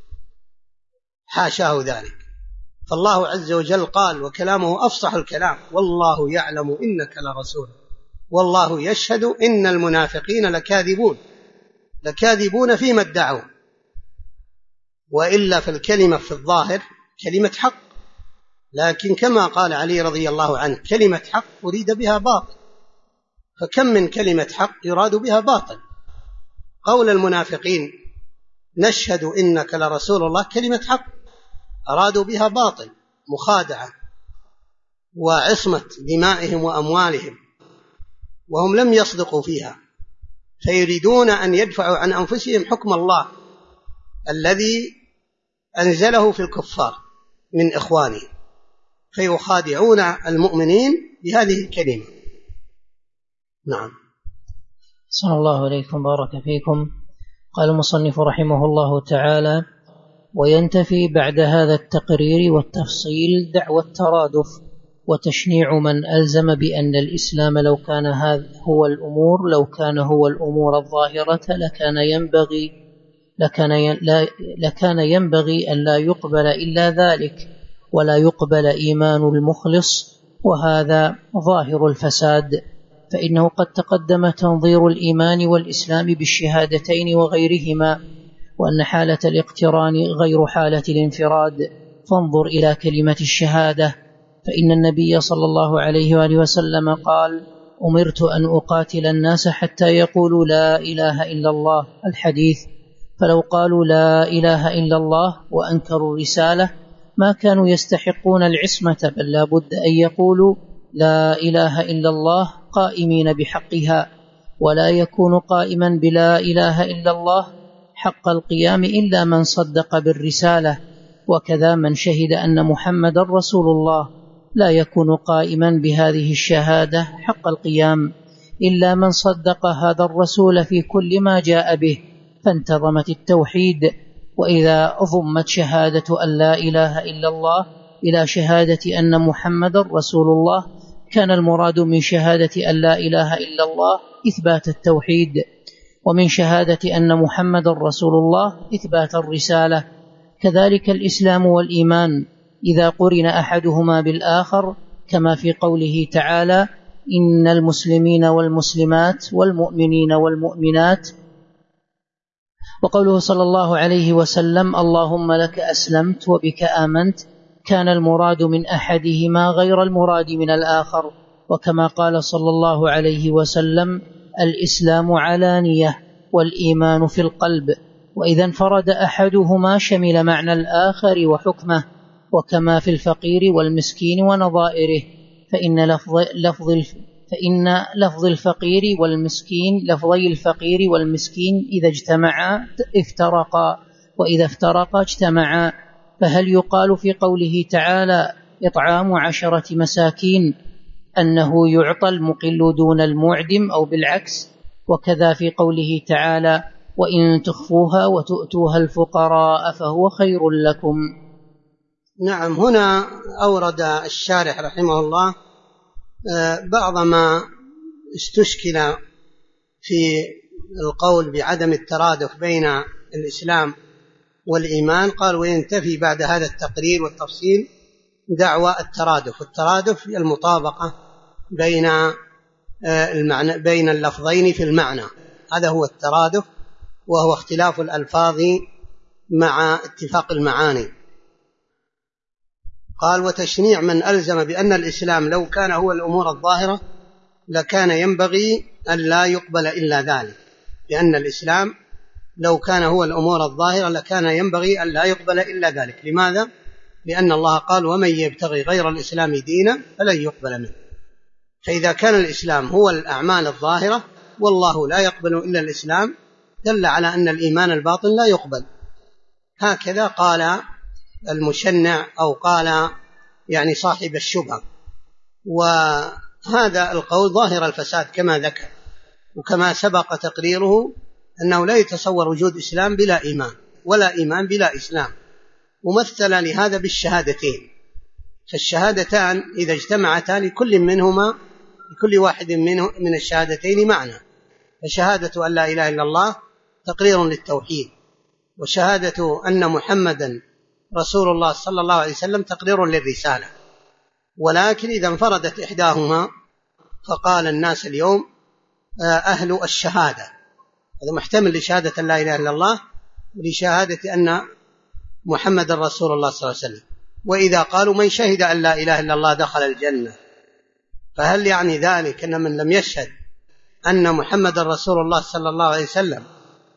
S2: حاشاه ذلك. فالله عز وجل قال وكلامه أفصح الكلام والله يعلم إنك لرسول والله يشهد إن المنافقين لكاذبون فيما ادعوا، وإلا فالكلمة في الظاهر كلمة حق، لكن كما قال علي رضي الله عنه كلمة حق أريد بها باطل، فكم من كلمة حق يراد بها باطل. قول المنافقين نشهد إنك لرسول الله كلمة حق أرادوا بها باطل، مخادعة وعصمة دمائهم وأموالهم، وهم لم يصدقوا فيها، فيريدون أن يدفعوا عن أنفسهم حكم الله الذي أنزله في الكفار من إخوانهم، فيخادعون المؤمنين بهذه الكلمة. نعم.
S1: صلى الله عليكم بارك فيكم. قال المصنف رحمه الله تعالى وينتفي بعد هذا التقرير والتفصيل دعوى الترادف وتشنيع من ألزم بأن الإسلام لو كان هو الأمور الظاهرة لكان ينبغي أن لا يقبل إلا ذلك ولا يقبل إيمان المخلص، وهذا ظاهر الفساد، فإنه قد تقدم تنظير الإيمان والإسلام بالشهادتين وغيرهما، وأن حالة الاقتران غير حالة الانفراد. فانظر إلى كلمة الشهادة، فإن النبي صلى الله عليه وآله وسلم قال أمرت أن أقاتل الناس حتى يقولوا لا إله إلا الله الحديث، فلو قالوا لا إله إلا الله وأنكروا الرسالة ما كانوا يستحقون العصمة، بل لا بد أن يقولوا لا إله إلا الله قائمين بحقها، ولا يكون قائما بلا إله إلا الله حق القيام إلا من صدق بالرسالة، وكذا من شهد أن محمد رسول الله لا يكون قائما بهذه الشهادة حق القيام إلا من صدق هذا الرسول في كل ما جاء به، فانتظمت التوحيد. وإذا ضمت شهادة أن لا إله إلا الله إلى شهادة أن محمد رسول الله كان المراد من شهادة أن لا إله إلا الله إثبات التوحيد، ومن شهادة أن محمد رسول الله إثبات الرسالة. كذلك الإسلام والإيمان إذا قرن أحدهما بالآخر، كما في قوله تعالى إن المسلمين والمسلمات والمؤمنين والمؤمنات، وقوله صلى الله عليه وسلم اللهم لك أسلمت وبك آمنت، كان المراد من أحدهما غير المراد من الآخر. وكما قال صلى الله عليه وسلم الإسلام علانية والإيمان في القلب، وإذا انفرد أحدهما شمل معنى الآخر وحكمه، وكما في الفقير والمسكين ونظائره، فإن لفظ الفقير والمسكين لفظي الفقير والمسكين إذا اجتمعا افترقا، وإذا افترقا اجتمعا. فهل يقال في قوله تعالى إطعام 10 مساكين أنه يعطى المقل دون المعدم أو بالعكس؟ وكذا في قوله تعالى وإن تخفوها وتؤتوها الفقراء فهو خير لكم.
S2: نعم. هنا أورد الشارح رحمه الله بعض ما استشكل في القول بعدم الترادف بين الإسلام والإيمان. قال وينتفي بعد هذا التقرير والتفصيل دعوى الترادف. الترادف المطابقة بين اللفظين في المعنى. هذا هو الترادف، وهو اختلاف الألفاظ مع اتفاق المعاني. قال: وتشنيع من ألزم بأن الإسلام لو كان هو الأمور الظاهرة لكان ينبغي أن لا يقبل إلا ذلك. لأن الإسلام لو كان هو الأمور الظاهرة لكان ينبغي أن لا يقبل إلا ذلك. لماذا؟ لأن الله قال: ومن يبتغي غير الإسلام دينا فلن يقبل منه. فإذا كان الإسلام هو الأعمال الظاهرة والله لا يقبل إلا الإسلام، دل على أن الإيمان الباطن لا يقبل. هكذا قال المشنع، أو قال يعني صاحب الشبهة. وهذا القول ظاهر الفساد كما ذكر، وكما سبق تقريره أنه لا يتصور وجود إسلام بلا إيمان، ولا إيمان بلا إسلام. ومثل لهذا بالشهادتين، فالشهادتان إذا اجتمعتا لكل واحد من الشهادتين معنى. فشهادة أن لا إله إلا الله تقرير للتوحيد، وشهادة أن محمدا رسول الله صلى الله عليه وسلم تقرير للرسالة. ولكن إذا انفردت إحداهما فقال الناس اليوم أهل الشهادة، هذا محتمل لشهادة أن لا إله إلا الله ولشهادة أن محمد رسول الله صلى الله عليه وسلم. وإذا قالوا من شهد أن لا إله إلا الله دخل الجنة، فهل يعني ذلك أن من لم يشهد أن محمد رسول الله صلى الله عليه وسلم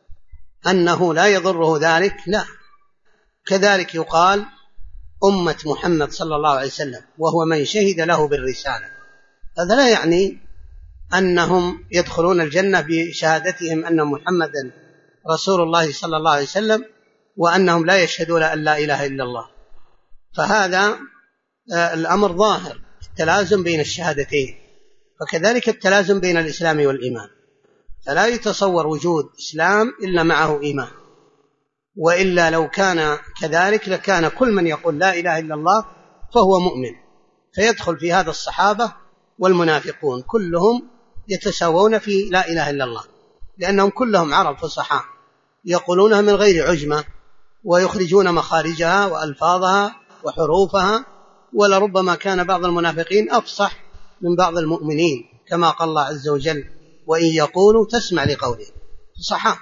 S2: أنه لا يضره ذلك؟ لا. كذلك يقال أمة محمد صلى الله عليه وسلم، وهو من شهد له بالرسالة. هذا لا يعني أنهم يدخلون الجنة بشهادتهم أن محمدا رسول الله صلى الله عليه وسلم وأنهم لا يشهدون أن لا إله إلا الله. فهذا الأمر ظاهر، التلازم بين الشهادتين. فكذلك التلازم بين الإسلام والإيمان، فلا يتصور وجود إسلام إلا معه إيمان، وإلا لو كان كذلك لكان كل من يقول لا إله إلا الله فهو مؤمن. فيدخل في هذا الصحابة والمنافقون كلهم يتساوون في لا إله إلا الله، لأنهم كلهم عرب فصحاء يقولونها من غير عجمة، ويخرجون مخارجها وألفاظها وحروفها. ولربما كان بعض المنافقين أفصح من بعض المؤمنين، كما قال الله عز وجل: وإن يقولوا تسمع لقوله، صحاح.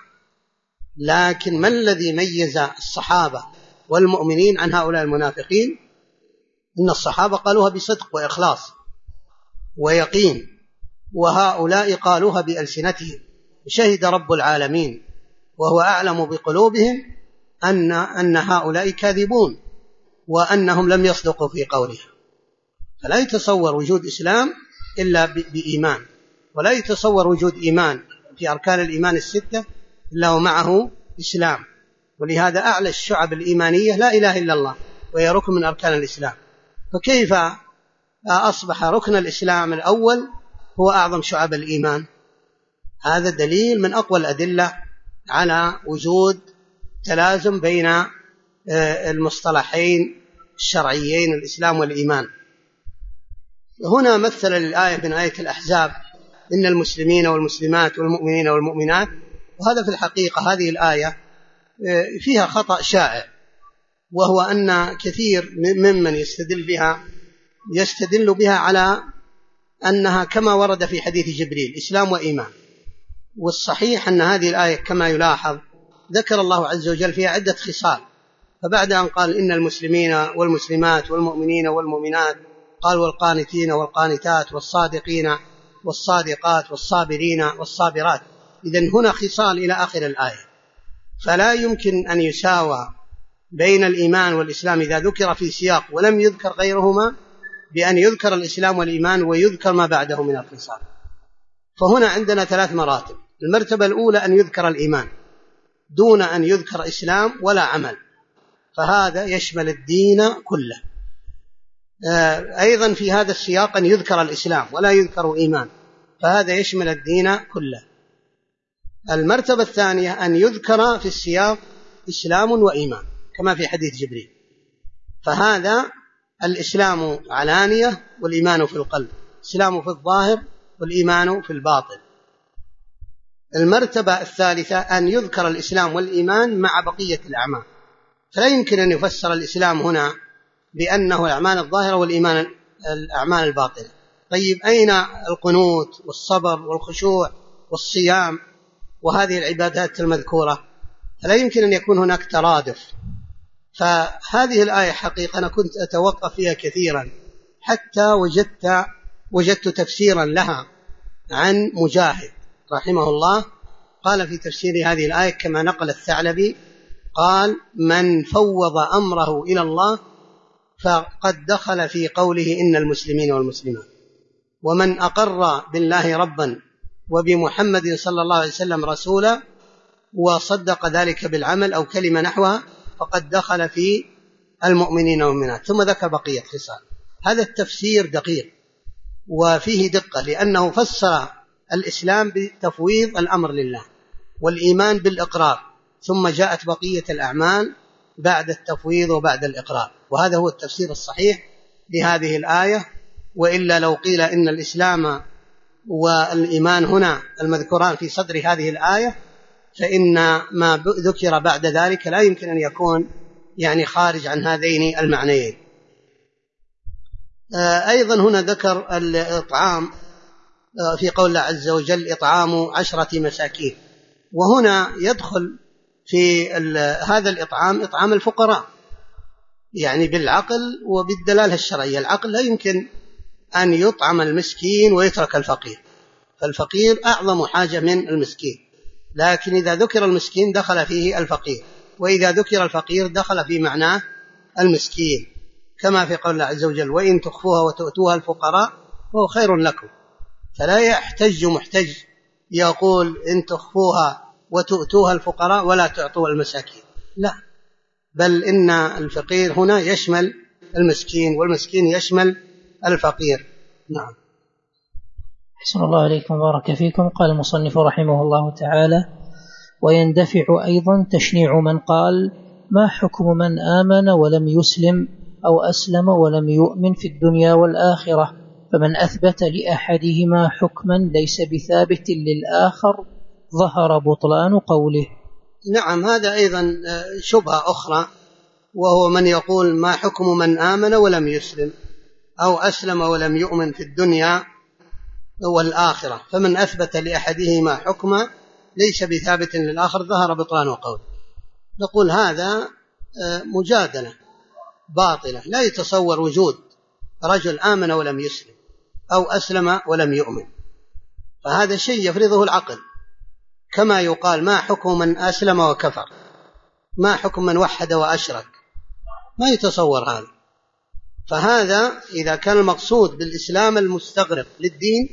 S2: لكن ما الذي ميز الصحابة والمؤمنين عن هؤلاء المنافقين؟ إن الصحابة قالوها بصدق وإخلاص ويقين، وهؤلاء قالوها بألسنتهم. شهد رب العالمين وهو أعلم بقلوبهم أن هؤلاء كاذبون، وأنهم لم يصدقوا في قولهم. فلا يتصور وجود إسلام إلا بإيمان، ولا يتصور وجود إيمان في أركان الإيمان الستة إلا ومعه إسلام. ولهذا أعلى الشعب الإيمانية لا إله إلا الله، وهي ركن من أركان الإسلام. فكيف أصبح ركن الإسلام الأول هو أعظم شعب الإيمان؟ هذا دليل من أقوى الأدلة على وجود تلازم بين المصطلحين الشرعيين الإسلام والإيمان. هنا مثل الآية من آية الأحزاب: إن المسلمين والمسلمات والمؤمنين والمؤمنات. وهذا في الحقيقة هذه الآية فيها خطأ شائع، وهو أن كثير ممن يستدل بها على أنها كما ورد في حديث جبريل إسلام وإيمان. والصحيح أن هذه الآية كما يلاحظ ذكر الله عز وجل فيها عدة خصال. فبعد أن قال إن المسلمين والمسلمات والمؤمنين والمؤمنات، قال والقانتين والقانتات والصادقين والصادقات والصابرين والصابرات. إذن هنا خصال إلى آخر الآية. فلا يمكن أن يساوى بين الإيمان والإسلام إذا ذكر في سياق ولم يذكر غيرهما بأن يذكر الإسلام والإيمان ويذكر ما بعده من الخصال. فهنا عندنا 3 مراتب. المرتبة الأولى أن يذكر الإيمان دون أن يذكر إسلام ولا عمل، فهذا يشمل الدين كله. أيضا في هذا السياق أن يذكر الإسلام ولا يذكر إيمان، فهذا يشمل الدين كله. المرتبة الثانية أن يذكر في السياق إسلام وإيمان كما في حديث جبريل، فهذا الإسلام علانية والإيمان في القلب، الإسلام في الظاهر والإيمان في الباطن. المرتبة الثالثة أن يذكر الإسلام والإيمان مع بقية الأعمال، فلا يمكن أن يفسر الإسلام هنا بأنه الأعمال الظاهرة والإيمان الأعمال الباطنة، طيب أين القنوت والصبر والخشوع والصيام وهذه العبادات المذكورة؟ فلا يمكن أن يكون هناك ترادف. فهذه الآية حقيقة أنا كنت أتوقف فيها كثيرا حتى وجدت تفسيرا لها عن مجاهد رحمه الله، قال في تفسير هذه الآية كما نقل الثعلبي، قال: من فوض أمره إلى الله فقد دخل في قوله إن المسلمين والمسلمات، ومن أقر بالله ربا وبمحمد صلى الله عليه وسلم رسولا وصدق ذلك بالعمل أو كلمة نحوها فقد دخل في المؤمنين والمؤمنات. ثم ذكر بقية خصال. هذا التفسير دقيق وفيه دقة، لأنه فسر الإسلام بتفويض الأمر لله والإيمان بالإقرار، ثم جاءت بقية الأعمال بعد التفويض وبعد الإقرار، وهذا هو التفسير الصحيح لهذه الآية. وإلا لو قيل إن الإسلام والإيمان هنا المذكوران في صدر هذه الآية فإن ما ذكر بعد ذلك لا يمكن أن يكون يعني خارج عن هذين المعنيين. أيضا هنا ذكر الإطعام في قول الله عز وجل: إطعام 10 مساكين، وهنا يدخل في هذا الإطعام إطعام الفقراء، يعني بالعقل وبالدلالة الشرعية. العقل لا يمكن أن يطعم المسكين ويترك الفقير، فالفقير أعظم حاجة من المسكين، لكن إذا ذكر المسكين دخل فيه الفقير، وإذا ذكر الفقير دخل في معناه المسكين، كما في قول الله عز وجل: وإن تخفوها وتؤتوها الفقراء فهو خير لكم. فلا يحتج محتج يقول إن تخفوها وتؤتوها الفقراء ولا تعطوها المساكين، لا، بل إن الفقير هنا يشمل المسكين والمسكين يشمل الفقير. نعم.
S1: أحسن الله عليكم بارك فيكم. قال المصنف رحمه الله تعالى: ويندفع أيضا تشنيع من قال: ما حكم من آمن ولم يسلم أو أسلم ولم يؤمن في الدنيا والآخرة، فمن أثبت لأحدهما حكما ليس بثابت للآخر ظهر بطلان قوله.
S2: نعم، هذا أيضا شبهة أخرى، وهو من يقول: ما حكم من آمن ولم يسلم أو أسلم ولم يؤمن في الدنيا والآخرة، فمن أثبت لأحدهما حكما ليس بثابت للآخر ظهر بطلان قوله. نقول هذا مجادلة باطلة. لا يتصور وجود رجل آمن ولم يسلم أو أسلم ولم يؤمن، فهذا شيء يفرضه العقل، كما يقال: ما حكم من أسلم وكفر، ما حكم من وحد وأشرك، ما يتصور هذا. فهذا إذا كان المقصود بالإسلام المستغرق للدين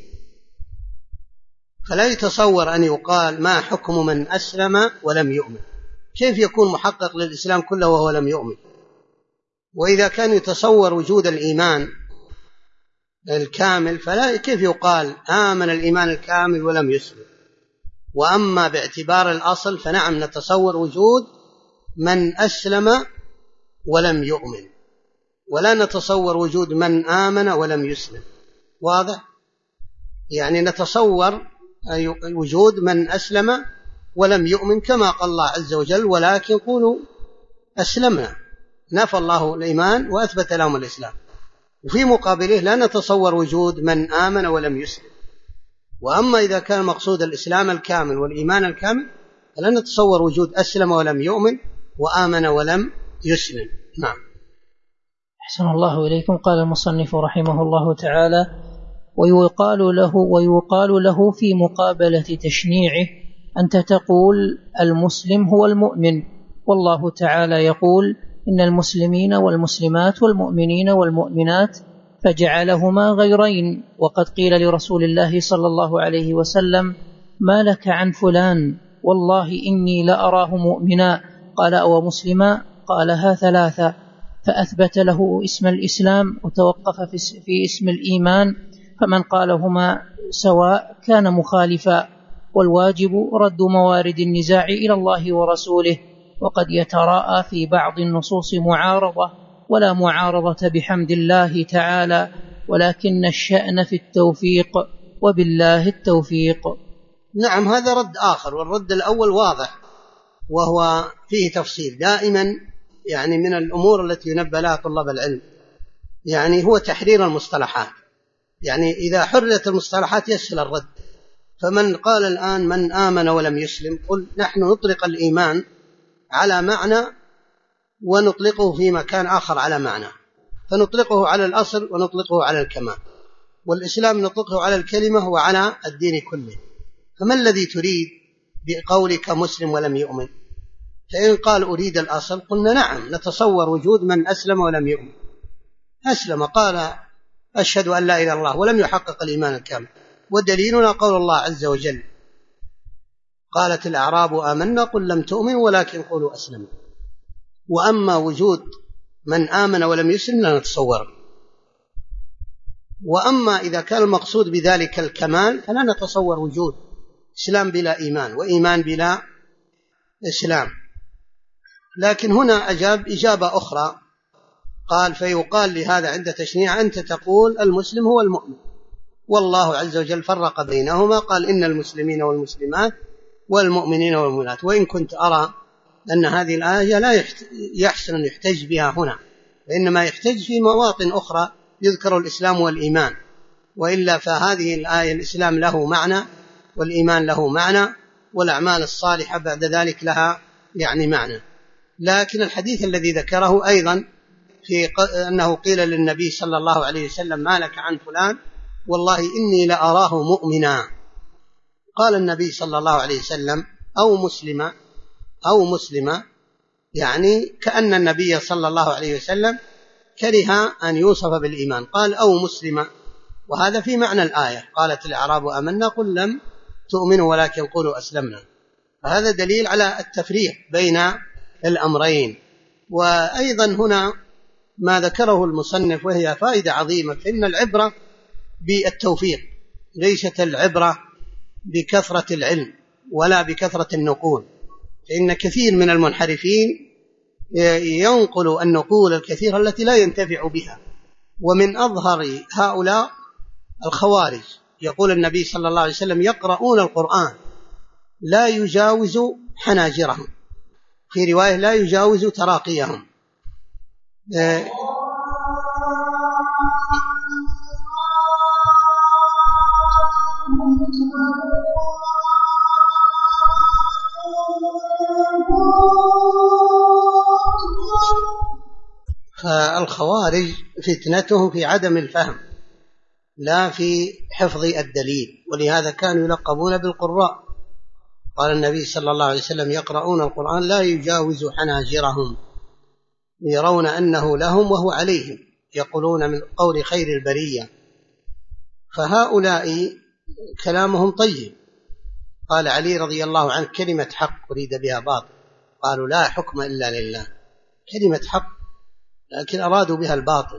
S2: فلا يتصور أن يقال ما حكم من أسلم ولم يؤمن. كيف يكون محقق للإسلام كله وهو لم يؤمن؟ وإذا كان يتصور وجود الإيمان الكامل فلا كيف يقال آمن الإيمان الكامل ولم يسلم؟ وأما باعتبار الأصل فنعم نتصور وجود من أسلم ولم يؤمن، ولا نتصور وجود من آمن ولم يسلم. واضح؟ يعني نتصور وجود من أسلم ولم يؤمن كما قال الله عز وجل: ولكن قولوا أسلمنا، نفى الله الإيمان وأثبت لهم الإسلام. وفي مقابله لا نتصور وجود من آمن ولم يسلم. وأما إذا كان مقصود الإسلام الكامل والإيمان الكامل فلا نتصور وجود أسلم ولم يؤمن وآمن ولم يسلم. نعم.
S1: أحسن الله إليكم. قال المصنف رحمه الله تعالى: ويقال له في مقابلة تشنيعه: أنت تقول المسلم هو المؤمن، والله تعالى يقول: إن المسلمين والمسلمات والمؤمنين والمؤمنات، فجعلهما غيرين. وقد قيل لرسول الله صلى الله عليه وسلم: ما لك عن فلان؟ والله إني لأراه مؤمنا. قال: أو مسلما؟ قالها 3. فأثبت له اسم الإسلام وتوقف في اسم الإيمان، فمن قالهما سواء كان مخالفا، والواجب رد موارد النزاع إلى الله ورسوله. وقد يتراءى في بعض النصوص معارضة، ولا معارضة بحمد الله تعالى، ولكن الشأن في التوفيق، وبالله التوفيق.
S2: نعم، هذا رد آخر، والرد الأول واضح وهو فيه تفصيل. دائما يعني من الأمور التي ينبه لها طلاب العلم يعني هو تحرير المصطلحات، يعني إذا حررت المصطلحات يسهل الرد. فمن قال الآن من آمن ولم يسلم، قل نحن نطلق الإيمان على معنى ونطلقه في مكان آخر على معنى، فنطلقه على الأصل ونطلقه على الكمال، والإسلام نطلقه على الكلمة وعلى الدين كله. فما الذي تريد بقولك مسلم ولم يؤمن؟ فإن قال أريد الأصل قلنا نعم نتصور وجود من أسلم ولم يؤمن. أسلم قال أشهد أن لا إله إلا الله ولم يحقق الإيمان الكامل، ودليلنا قول الله عز وجل قالت الأعراب آمنا قل لم تؤمن ولكن قولوا أسلمنا. وأما وجود من آمن ولم يسلم لا نتصوره. وأما إذا كان المقصود بذلك الكمال فلا نتصور وجود إسلام بلا إيمان وإيمان بلا إسلام. لكن هنا أجاب إجابة أخرى، قال فيقال لهذا عند تشنيع أنت تقول المسلم هو المؤمن، والله عز وجل فرق بينهما، قال إن المسلمين والمسلمات والمؤمنين والمؤمنات. وإن كنت أرى أن هذه الآية لا يحسن أن يحتج بها هنا، وإنما يحتج في مواطن أخرى يذكر الإسلام والإيمان، وإلا فهذه الآية الإسلام له معنى والإيمان له معنى والأعمال الصالحة بعد ذلك لها يعني معنى. لكن الحديث الذي ذكره أيضا في أنه قيل للنبي صلى الله عليه وسلم ما لك عن فلان والله إني لأراه مؤمنا، قال النبي صلى الله عليه وسلم أو مسلمة، يعني كأن النبي صلى الله عليه وسلم كره أن يوصف بالإيمان، قال أو مسلمة، وهذا في معنى الآية قالت الأعراب آمنا قل لم تؤمنوا ولكن قولوا أسلمنا. فهذا دليل على التفريق بين الأمرين. وأيضا هنا ما ذكره المصنف وهي فائدة عظيمة، فإن العبرة بالتوفيق، ليست العبرة بكثرة العلم ولا بكثرة النقول، فإن كثير من المنحرفين ينقل النقول الكثيرة التي لا ينتفع بها. ومن أظهر هؤلاء الخوارج، يقول النبي صلى الله عليه وسلم يقرؤون القرآن لا يجاوز حناجرهم، في رواية لا يجاوز تراقيهم. فالخوارج فتنتهم في عدم الفهم لا في حفظ الدليل، ولهذا كانوا يلقبون بالقراء. قال النبي صلى الله عليه وسلم يقرؤون القرآن لا يجاوز حناجرهم، يرون أنه لهم وهو عليهم، يقولون من قول خير البرية. فهؤلاء كلامهم طيب. قال علي رضي الله عنه كلمة حق أريد بها باطل، قالوا لا حكم إلا لله، كلمة حق لكن أرادوا بها الباطل،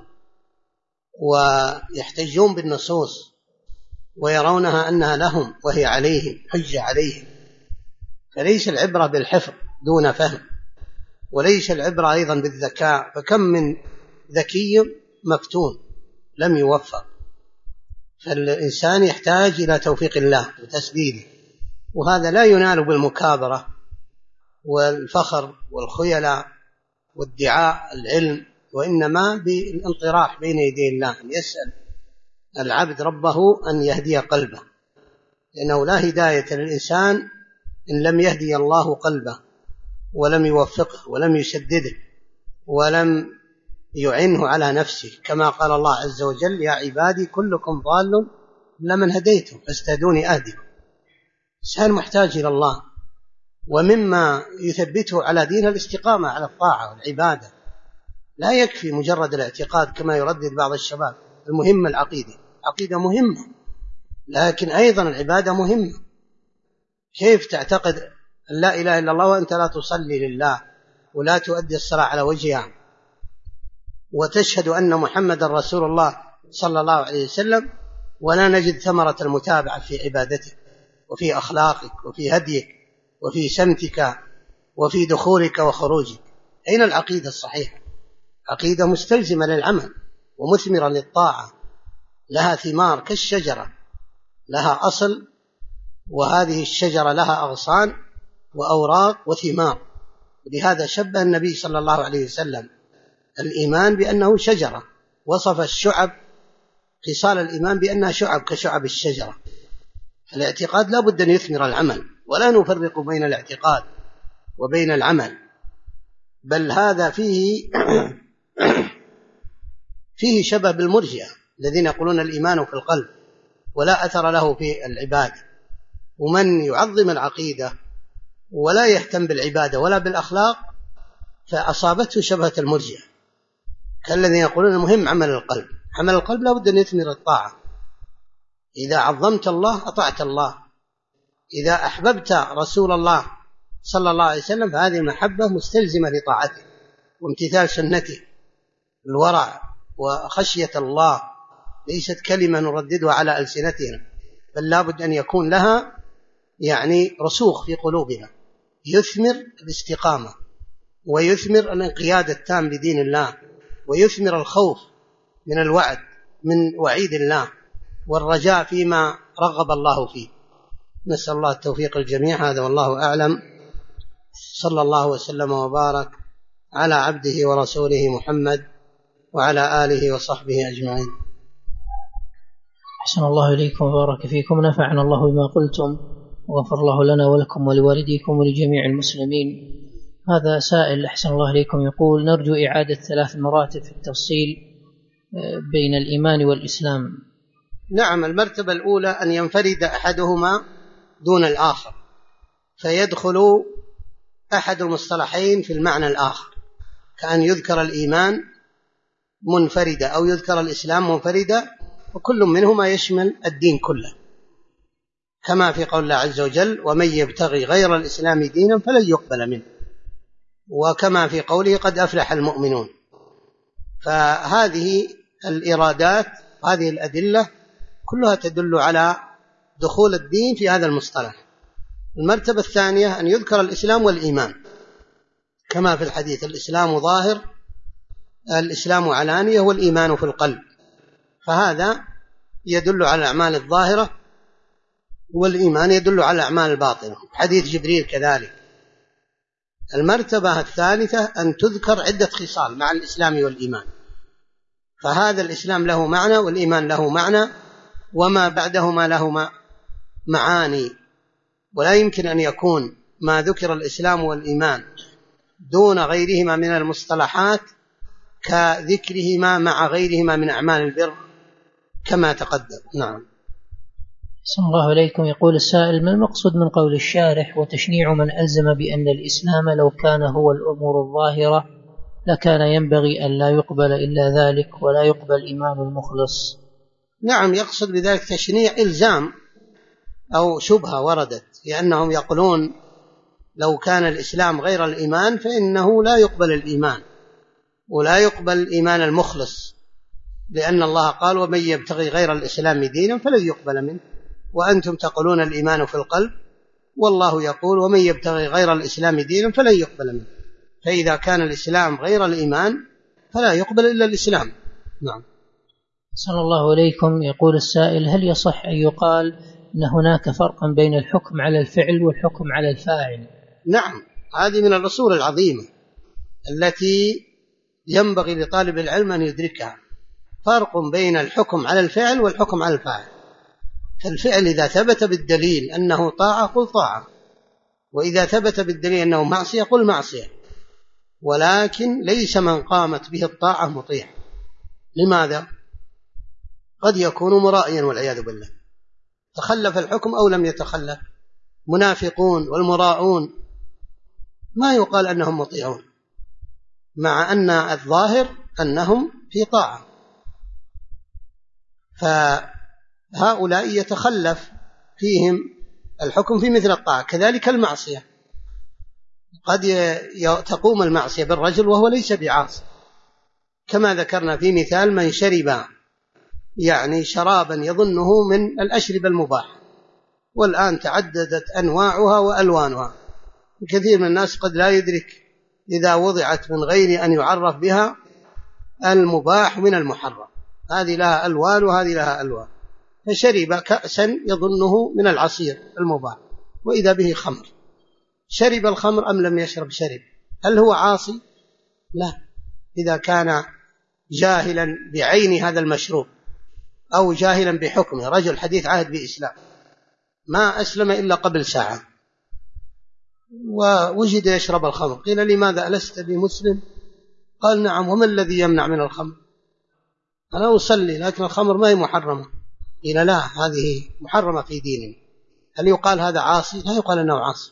S2: ويحتجون بالنصوص ويرونها أنها لهم وهي عليهم، حجة عليهم. فليس العبرة بالحفظ دون فهم، وليس العبرة أيضا بالذكاء، فكم من ذكي مفتون لم يوفق. فالإنسان يحتاج إلى توفيق الله وتسديده، وهذا لا ينال بالمكابرة والفخر والخيلاء وادعاء العلم، وإنما بالانطراح بين يدي الله، أن يسأل العبد ربه أن يهدي قلبه، لأنه لا هداية للإنسان إن لم يهدي الله قلبه ولم يوفقه ولم يسدده ولم يعنه على نفسه، كما قال الله عز وجل يا عبادي كلكم ضال إلا من هديته فاستهدوني أهدكم. الإنسان محتاج إلى الله، ومما يثبته على دين الاستقامة على الطاعة والعبادة. لا يكفي مجرد الاعتقاد كما يردد بعض الشباب، المهم العقيدة مهمة، لكن أيضا العبادة مهمة. كيف تعتقد أن لا إله إلا الله وأنت لا تصلي لله ولا تؤدي الصلاة على وجهها، وتشهد أن محمد رسول الله صلى الله عليه وسلم، ولا نجد ثمرة المتابعة في عبادتك وفي أخلاقك وفي هديك وفي سمتك وفي دخولك وخروجك؟ أين العقيدة الصحيحة؟ عقيدة مستلزمة للعمل ومثمرة للطاعة، لها ثمار كالشجرة، لها أصل، وهذه الشجرة لها أغصان وأوراق وثمار. ولهذا شبه النبي صلى الله عليه وسلم الإيمان بأنه شجرة، وصف الشعب خصال الإيمان بأنها شعب كشعب الشجرة. الاعتقاد لا بد أن يثمر العمل، ولا نفرق بين الاعتقاد وبين العمل، بل هذا فيه شبه بالمرجئة الذين يقولون الإيمان في القلب ولا أثر له في العبادة. ومن يعظم العقيدة ولا يهتم بالعبادة ولا بالأخلاق فأصابته شبهة المرجئة، كالذين يقولون المهم عمل القلب. عمل القلب لا بد أن يثمر الطاعة. إذا عظمت الله أطعت الله، إذا أحببت رسول الله صلى الله عليه وسلم فهذه المحبة مستلزمة لطاعته وامتثال سنته. الورع وخشية الله ليست كلمة نرددها على ألسنتنا، بل لا بد أن يكون لها رسوخ في قلوبنا، يثمر الاستقامة ويثمر الانقياد التام بدين الله، ويثمر الخوف من الوعد من وعيد الله، والرجاء فيما رغب الله فيه. نسأل الله التوفيق الجميع. هذا والله أعلم. صلى الله وسلم وبارك على عبده ورسوله محمد وعلى آله وصحبه أجمعين.
S1: أحسن الله إليكم وبارك فيكم، نفعنا الله بما قلتم وغفر الله لنا ولكم ولوالديكم ولجميع المسلمين. هذا سائل أحسن الله إليكم يقول: نرجو إعادة 3 مراتب في التفصيل بين الإيمان والإسلام.
S2: نعم، المرتبة الأولى أن ينفرد أحدهما دون الآخر، فيدخل أحد المصطلحين في المعنى الآخر، كأن يذكر الإيمان منفردة أو يذكر الإسلام منفردة، وكل منهما يشمل الدين كله، كما في قول الله عز وجل: ومن يبتغي غير الإسلام دينا فلن يقبل منه، وكما في قوله: قد أفلح المؤمنون. فهذه الإرادات هذه الأدلة كلها تدل على دخول الدين في هذا المصطلح. المرتبة الثانية أن يذكر الإسلام والإيمان، كما في الحديث: الإسلام ظاهر، الإسلام علانية، والإيمان في القلب. فهذا يدل على الأعمال الظاهرة، والإيمان يدل على الأعمال الباطنة، حديث جبريل كذلك. المرتبة الثالثة أن تذكر عدة خصال مع الإسلام والإيمان، فهذا الإسلام له معنى والإيمان له معنى، وما بعدهما له معاني، ولا يمكن أن يكون ما ذكر الإسلام والإيمان دون غيرهما من المصطلحات كذكرهما مع غيرهما من أعمال البر كما تقدم. نعم.
S1: أحسن الله إليكم. يقول السائل: ما المقصود من قول الشارح: وتشنيع من ألزم بأن الإسلام لو كان هو الأمور الظاهرة لكان ينبغي أن لا يقبل إلا ذلك ولا يقبل إيمان المخلص؟
S2: نعم، يقصد بذلك تشنيع إلزام أو شبهة وردت، لأنهم يقولون لو كان الإسلام غير الإيمان فإنه لا يقبل الإيمان ولا يقبل إيمان المخلص، لأن الله قال: ومن يبتغي غير الإسلام دينا فلن يقبل منه، وأنتم تقولون الإيمان في القلب، والله يقول: ومن يبتغي غير الإسلام دينا فلن يقبل منه. فإذا كان الإسلام غير الإيمان فلا يقبل إلا الإسلام. نعم.
S1: صلى الله عليكم. يقول السائل: هل يصح أن يقال أن هناك فرقا بين الحكم على الفعل والحكم على الفاعل؟
S2: نعم، هذه من الأصول العظيمة التي ينبغي لطالب العلم أن يدركها. فرق بين الحكم على الفعل والحكم على الفاعل. فالفعل إذا ثبت بالدليل أنه طاعة قل طاعة، وإذا ثبت بالدليل أنه معصية قل معصية، ولكن ليس من قامت به الطاعة مطيع. لماذا؟ قد يكون مرائيا والعياذ بالله، تخلف الحكم أو لم يتخلف. منافقون والمراؤون ما يقال أنهم مطيعون، مع أن الظاهر أنهم في طاعة. فهؤلاء يتخلف فيهم الحكم في مثل الطاعة. كذلك المعصية، قد تقوم المعصية بالرجل وهو ليس بعاصي، كما ذكرنا في مثال من شرب شرابا يظنه من الأشربة المباح، والآن تعددت أنواعها وألوانها. كثير من الناس قد لا يدرك إذا وضعت من غير أن يعرف بها المباح من المحرم، هذه لها ألوان وهذه لها ألوان. فشرب كأسا يظنه من العصير المباح وإذا به خمر. شرب الخمر أم لم يشرب؟ شرب. هل هو عاصي؟ لا، إذا كان جاهلا بعين هذا المشروب. أو جاهلا بحكمه، رجل حديث عهد بإسلام ما أسلم إلا قبل ساعة ووجد يشرب الخمر، قيل لماذا ألست بمسلم؟ قال نعم. وما الذي يمنع من الخمر؟ أنا أصلي لكن الخمر ما هي محرمة. قيل لا، هذه محرمة في ديننا. هل يقال هذا عاصي؟ لا يقال أنه عاصي.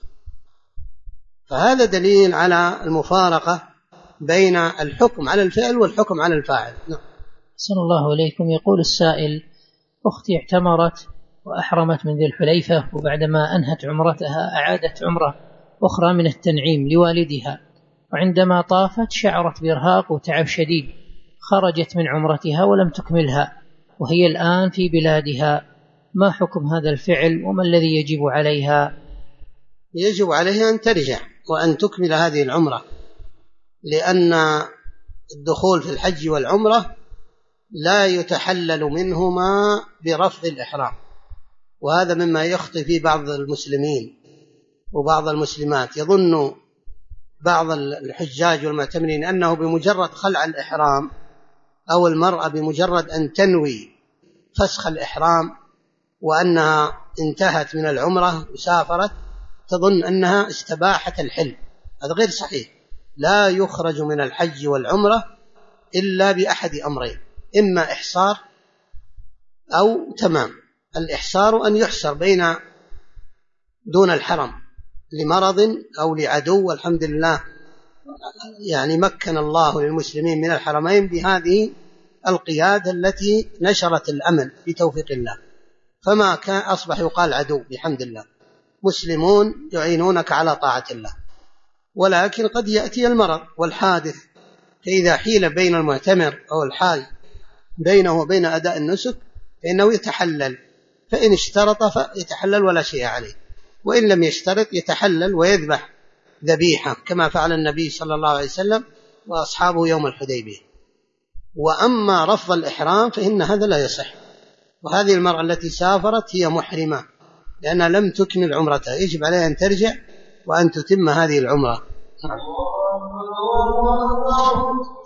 S2: فهذا دليل على المفارقة بين الحكم على الفعل والحكم على الفاعل.
S1: أحسن الله إليكم. يقول السائل: أختي اعتمرت وأحرمت من ذي الحليفة، وبعدما أنهت عمرتها أعادت عمرة أخرى من التنعيم لوالدها، وعندما طافت شعرت بإرهاق وتعب شديد، خرجت من عمرتها ولم تكملها وهي الآن في بلادها، ما حكم هذا الفعل وما الذي يجب عليها؟
S2: يجب عليها أن ترجع وأن تكمل هذه العمرة، لأن الدخول في الحج والعمرة لا يتحلل منهما برفض الإحرام، وهذا مما يخطئ في بعض المسلمين وبعض المسلمات. يظن بعض الحجاج والمعتمرين أنه بمجرد خلع الإحرام أو المرأة بمجرد أن تنوي فسخ الإحرام وأنها انتهت من العمرة وسافرت تظن أنها استباحت الحل. هذا غير صحيح. لا يخرج من الحج والعمرة إلا بأحد أمرين: إما إحصار أو تمام. الإحصار أن يحصر بين دون الحرم لمرض أو لعدو، والحمد لله يعني مكن الله للمسلمين من الحرمين بهذه القيادة التي نشرت الأمن بتوفيق الله، فما كان أصبح يقال عدو بحمد الله، مسلمون يعينونك على طاعة الله. ولكن قد يأتي المرض والحادث، فإذا حيل بين المعتمر أو الحاج بينه وبين أداء النسك فإنه يتحلل، فإن اشترط فيتحلل ولا شيء عليه، وإن لم يشترط يتحلل ويذبح ذبيحة كما فعل النبي صلى الله عليه وسلم وأصحابه يوم الحديبية. وأما رفض الإحرام فإن هذا لا يصح. وهذه المرأة التي سافرت هي محرمة لأنها لم تكمل عمرتها، يجب عليها أن ترجع وأن تتم هذه العمرة.